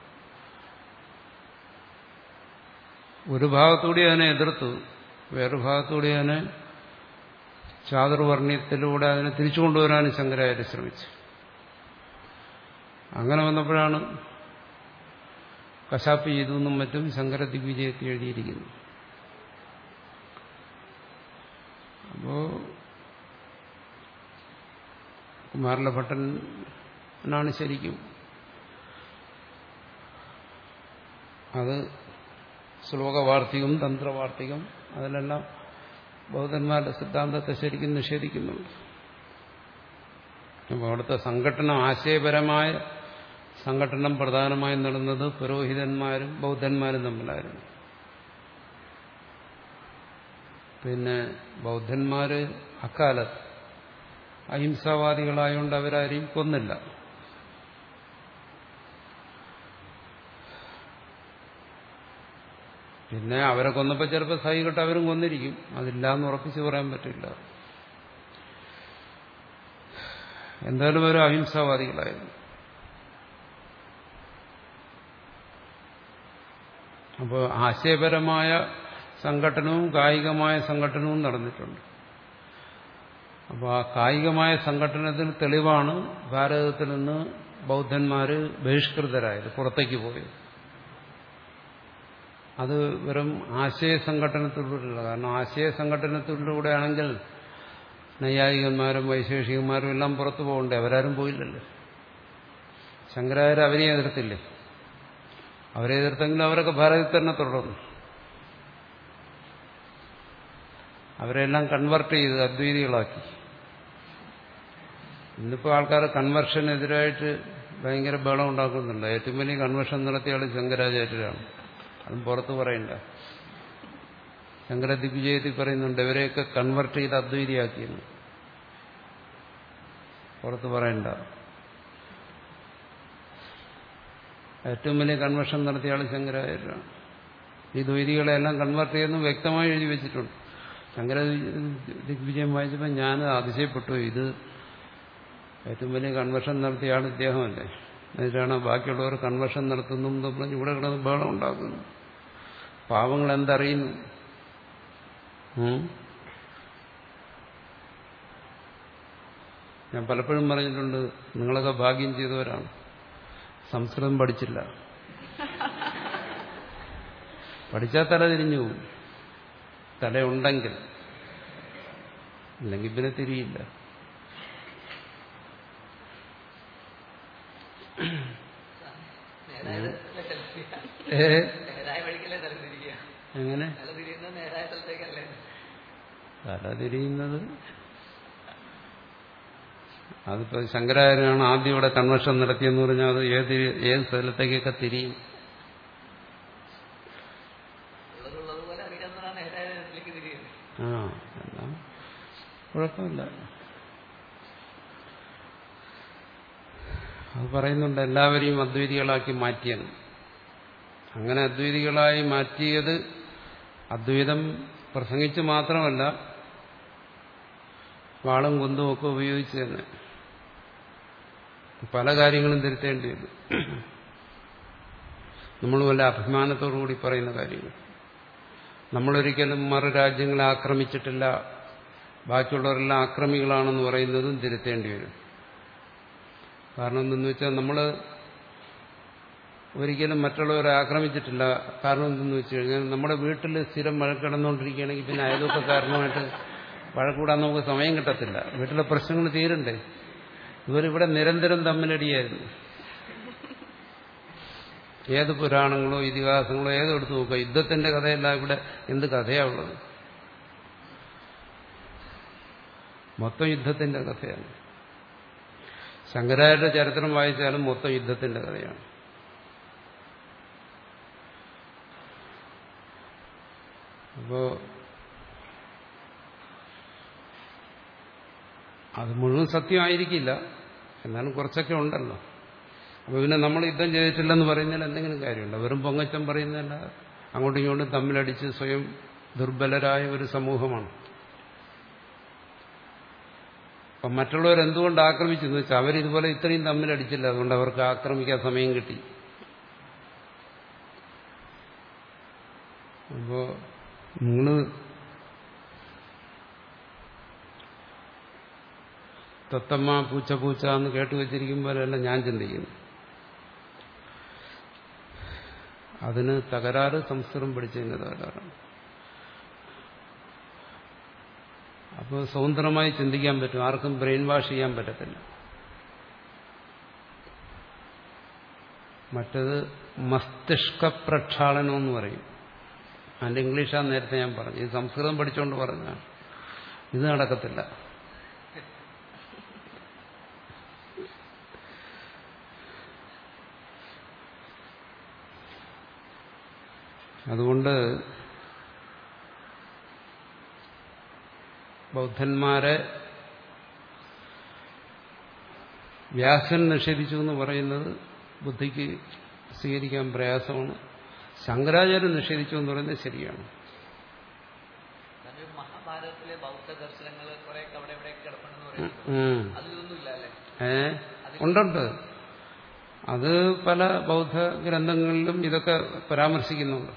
ഒരു ഭാഗത്തുകൂടി അതിനെ എതിർത്തു, വേറൊരു ഭാഗത്തുകൂടി അതിനെ ചാതുർവർണ്ണയത്തിലൂടെ അതിനെ തിരിച്ചു കൊണ്ടുവരാനും ശങ്കരാചാര്യ ശ്രമിച്ചു. അങ്ങനെ വന്നപ്പോഴാണ് കശാപ്പ് ചെയ്തു എന്നും മറ്റും ശങ്കര ദിഗ്വിജയത്തിൽ എഴുതിയിരിക്കുന്നു. അപ്പോ കുമാരലഭട്ടനാണ് ശരിക്കും അത് ശ്ലോകവാർത്തികം തന്ത്രവാർത്തികം അതിലെല്ലാം ബൗദ്ധന്മാരുടെ സിദ്ധാന്തത്തെ ശരിക്കും നിഷേധിക്കുന്നുണ്ട്. അപ്പോൾ അവിടുത്തെ സംഘടന ആശയപരമായ സംഘടനം പ്രധാനമായും നടന്നത് പുരോഹിതന്മാരും ബൗദ്ധന്മാരും തമ്മിലായിരുന്നു. പിന്നെ ബൗദ്ധന്മാര് അക്കാലത്ത് അഹിംസാവാദികളായതുകൊണ്ട് അവരാരെയും കൊന്നില്ല. പിന്നെ അവരെ കൊന്നപ്പോൾ ചിലപ്പോൾ സഹികെട്ട് അവരും കൊന്നിരിക്കും. അതില്ല എന്ന് ഉറപ്പിച്ച് പറയാൻ പറ്റില്ല. എന്തായാലും അവർ അഹിംസാവാദികളായിരുന്നു. അപ്പോൾ ആശയപരമായ സംഘടനവും കായികമായ സംഘടനവും നടന്നിട്ടുണ്ട്. അപ്പോൾ ആ കായികമായ സംഘടനത്തിന് തെളിവാണ് ഭാരതത്തിൽ നിന്ന് ബൗദ്ധന്മാര് ബഹിഷ്കൃതരായത്, പുറത്തേക്ക് പോയത്. അത് വെറും ആശയ സംഘടനത്തിലൂടെയുള്ള, കാരണം ആശയ സംഘടനത്തിലൂടെയാണെങ്കിൽ നൈയായികന്മാരും വൈശേഷികന്മാരും എല്ലാം പുറത്തു പോകണ്ടേ, അവരാരും പോയില്ലല്ലോ. ശങ്കരാചാര്യ അവരെ എതിർത്തില്ലേ? അവരെ എതിർത്തെങ്കിലും അവരൊക്കെ ഭാരതത്തിൽ തന്നെ തുടർന്നു. അവരെല്ലാം കൺവെർട്ട് ചെയ്ത് അദ്വൈതികളാക്കി. ഇന്നിപ്പോൾ ആൾക്കാർ കൺവെർഷനെതിരായിട്ട് ഭയങ്കര ബഹളം ഉണ്ടാക്കുന്നുണ്ട്. ഏറ്റവും വലിയ കൺവെർഷൻ നടത്തിയ ആൾ ശങ്കരാചാര്യരാണ്. അതും പുറത്ത് പറയണ്ട. ശങ്കര ദിഗ്വിജയത്തിൽ പറയുന്നുണ്ട് ഇവരെയൊക്കെ കൺവെർട്ട് ചെയ്ത് അദ്വൈതിയാക്കിയെന്ന്. പുറത്ത് പറയണ്ട. ഏറ്റവും വലിയ കൺവെർഷൻ നടത്തിയ ആൾ ശങ്കരാചാര്യരാണ്. ഈ ദ്വൈതികളെല്ലാം കൺവെർട്ട് ചെയ്യുന്നു വ്യക്തമായി എഴുതി വെച്ചിട്ടുണ്ട്. ശങ്കര ദിഗ്വിജയം വായിച്ചപ്പോൾ ഞാൻ അതിശയപ്പെട്ടു. ഇത് ഏറ്റവും വലിയ കൺവെർഷൻ നടത്തിയ ആൾ ഇദ്ദേഹമല്ലേ, എന്നിട്ടാണ് ബാക്കിയുള്ളവർ കൺവെർഷൻ നടത്തുന്നു എന്ന് പറഞ്ഞ് ഇവിടെ കിടന്ന് ബഹളം ഉണ്ടാക്കുന്നു. പാവങ്ങൾ എന്തറിയുന്നു? ഞാൻ പലപ്പോഴും പറഞ്ഞിട്ടുണ്ട്, നിങ്ങളൊക്കെ ഭാഗ്യം ചെയ്തവരാണ്, സംസ്കൃതം പഠിച്ചില്ല. പഠിച്ചാൽ തല തിരിഞ്ഞു പോകും, തലയുണ്ടെങ്കിൽ. ഇല്ലെങ്കിൽ പിന്നെ തിരിയില്ല. എങ്ങനെ തല തിരിയുന്നത്? അതിപ്പോ ശങ്കരാചാര്യനാണ് ആദ്യം ഇവിടെ കൺവെർഷൻ നടത്തിയെന്ന് പറഞ്ഞാൽ അത് ഏത് ഏത് സ്ഥലത്തേക്കൊക്കെ തിരിയും. ആ എല്ലാം കുഴപ്പമില്ല. അത് പറയുന്നുണ്ട് എല്ലാവരെയും അദ്വൈതികളാക്കി മാറ്റിയെന്ന്. അങ്ങനെ അദ്വൈതികളായി മാറ്റിയത് അദ്വൈതം പ്രസംഗിച്ച് മാത്രമല്ല, വാളും കുന്തവും ഒക്കെ ഉപയോഗിച്ച് തന്നെ പല കാര്യങ്ങളും തിരുത്തേണ്ടി വരും. നമ്മൾ വല്ല അഭിമാനത്തോടുകൂടി പറയുന്ന കാര്യങ്ങൾ. നമ്മളൊരിക്കലും മറു രാജ്യങ്ങളെ ആക്രമിച്ചിട്ടില്ല, ബാക്കിയുള്ളവരെല്ലാം ആക്രമികളാണെന്ന് പറയുന്നതും തിരുത്തേണ്ടി വരും. കാരണം എന്തെന്ന് വെച്ചാൽ നമ്മൾ ഒരിക്കലും മറ്റുള്ളവരെ ആക്രമിച്ചിട്ടില്ല. കാരണം എന്തെന്ന് വെച്ച് കഴിഞ്ഞാൽ നമ്മുടെ വീട്ടിൽ സ്ഥിരം വഴക്കിടന്നുകൊണ്ടിരിക്കുകയാണെങ്കിൽ പിന്നെ അയൽവക്കക്കാരനുമായിട്ട് വഴക്കൂടാൻ നമുക്ക് സമയം കിട്ടത്തില്ല. വീട്ടിലെ പ്രശ്നങ്ങൾ തീരണ്ടേ? ഇവരിവിടെ നിരന്തരം തമ്മിലടിയായിരുന്നു. ഏത് പുരാണങ്ങളോ ഇതിഹാസങ്ങളോ ഏതോ എടുത്ത് നോക്കുക, യുദ്ധത്തിന്റെ കഥയല്ല. ഇവിടെ എന്ത് കഥയാ ഉള്ളത്? മൊത്തം യുദ്ധത്തിന്റെ കഥയാണ്. ശങ്കരാചാര്യ ചരിത്രം വായിച്ചാലും മൊത്തം യുദ്ധത്തിന്റെ കഥയാണ്. അപ്പോ അത് മുഴുവൻ സത്യമായിരിക്കില്ല, എന്നാലും കുറച്ചൊക്കെ ഉണ്ടല്ലോ. അപ്പോൾ പിന്നെ നമ്മൾ യുദ്ധം ചെയ്തിട്ടില്ലെന്ന് പറയുന്നതിൽ എന്തെങ്കിലും കാര്യമുണ്ടോ? വെറും പൊങ്ങച്ചം പറയുന്നതല്ല. അങ്ങോട്ടും ഇങ്ങോട്ടും തമ്മിലടിച്ച് സ്വയം ദുർബലരായ ഒരു സമൂഹമാണ്. അപ്പം മറ്റുള്ളവരെന്തുകൊണ്ട് ആക്രമിച്ചെന്ന് വെച്ചാൽ അവരിതുപോലെ ഇത്രയും തമ്മിലടിച്ചില്ല, അതുകൊണ്ട് അവർക്ക് ആക്രമിക്കാൻ സമയം കിട്ടി. അപ്പോൾ നിങ്ങൾ തത്തമ്മ പൂച്ച പൂച്ച എന്ന് കേട്ടു വെച്ചിരിക്കുമ്പോഴല്ല ഞാൻ ചിന്തിക്കുന്നു. അതിന് തകരാറ് സംസ്കൃതം പഠിച്ചതിന്റെ തകരാറാണ്. അപ്പോൾ സ്വതന്ത്രമായി ചിന്തിക്കാൻ പറ്റും, ആർക്കും ബ്രെയിൻ വാഷ് ചെയ്യാൻ പറ്റത്തില്ല. മറ്റത് മസ്തിഷ്ക പ്രക്ഷാളനം എന്ന് പറയും. അതിന്റെ ഇംഗ്ലീഷാണ് നേരത്തെ ഞാൻ പറഞ്ഞു. ഇത് സംസ്കൃതം പഠിച്ചുകൊണ്ട് പറഞ്ഞാണ്. ഇത് നടക്കത്തില്ല. അതുകൊണ്ട് ബൗദ്ധന്മാരെ വ്യാസൻ നിഷേധിച്ചു എന്ന് പറയുന്നത് ബുദ്ധിക്ക് സ്വീകരിക്കാൻ പ്രയാസമാണ്. ശങ്കരാചാര്യൻ നിഷേധിച്ചു എന്ന് പറയുന്നത് ശരിയാണ്. മഹാഭാരതത്തിലെ ബൗദ്ധ ദർശനങ്ങൾ കുറെ അവിടെ ഇവിടെ കിടപ്പുണ്ടെന്ന് പറയുന്നത് അതിലൊന്നും ഇല്ല അല്ലേ? ഏ ഉണ്ടുണ്ട്. അത് പല ബൗദ്ധ ഗ്രന്ഥങ്ങളിലും ഇതൊക്കെ പരാമർശിക്കുന്നുണ്ട്.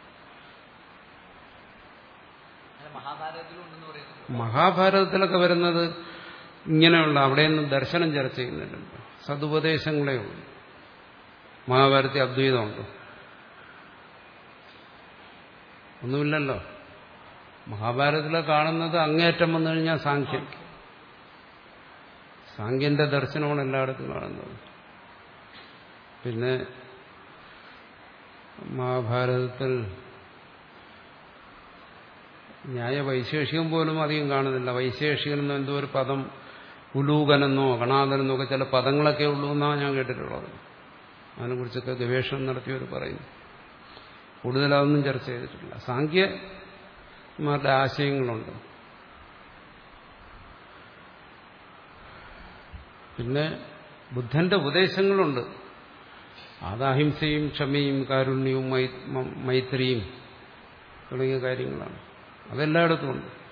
മഹാഭാരതത്തിലുണ്ടെന്ന് പറയുന്നത് മഹാഭാരതത്തിലൊക്കെ വരുന്നത് ഇങ്ങനെയുള്ള അവിടെയൊന്നും ദർശനം ചർച്ച ചെയ്യുന്നില്ലല്ലോ. സതുപദേശങ്ങളേ ഉള്ളൂ. മഹാഭാരതത്തിൽ അദ്വൈതമുണ്ടോ? ഒന്നുമില്ലല്ലോ. മഹാഭാരതത്തിലെ കാണുന്നത് അങ്ങേയറ്റം വന്നു കഴിഞ്ഞാൽ സാഖ്യം. സാഖ്യന്റെ ദർശനമാണ് എല്ലായിടത്തും കാണുന്നത്. പിന്നെ മഹാഭാരതത്തിൽ ന്യായ വൈശേഷികം പോലും അധികം കാണുന്നില്ല. വൈശേഷികനെന്നോ എന്തോ ഒരു പദം, ഉലൂകനെന്നോ കണാദനെന്നോ ഒക്കെ ചില പദങ്ങളൊക്കെ ഉള്ളൂ എന്നാണ് ഞാൻ കേട്ടിട്ടുള്ളത്. അതിനെക്കുറിച്ചൊക്കെ ഗവേഷണം നടത്തിയവർ പറയുന്നു. കൂടുതലതൊന്നും ചർച്ച ചെയ്തിട്ടില്ല. സാഖ്യന്മാരുടെ ആശയങ്ങളുണ്ട്. പിന്നെ ബുദ്ധന്റെ ഉപദേശങ്ങളുണ്ട്. അത് അഹിംസയും ക്ഷമയും കാരുണ്യവും മൈത്രിയും തുടങ്ങിയ കാര്യങ്ങളാണ്. അതെല്ലായിടത്തും ഉണ്ട്.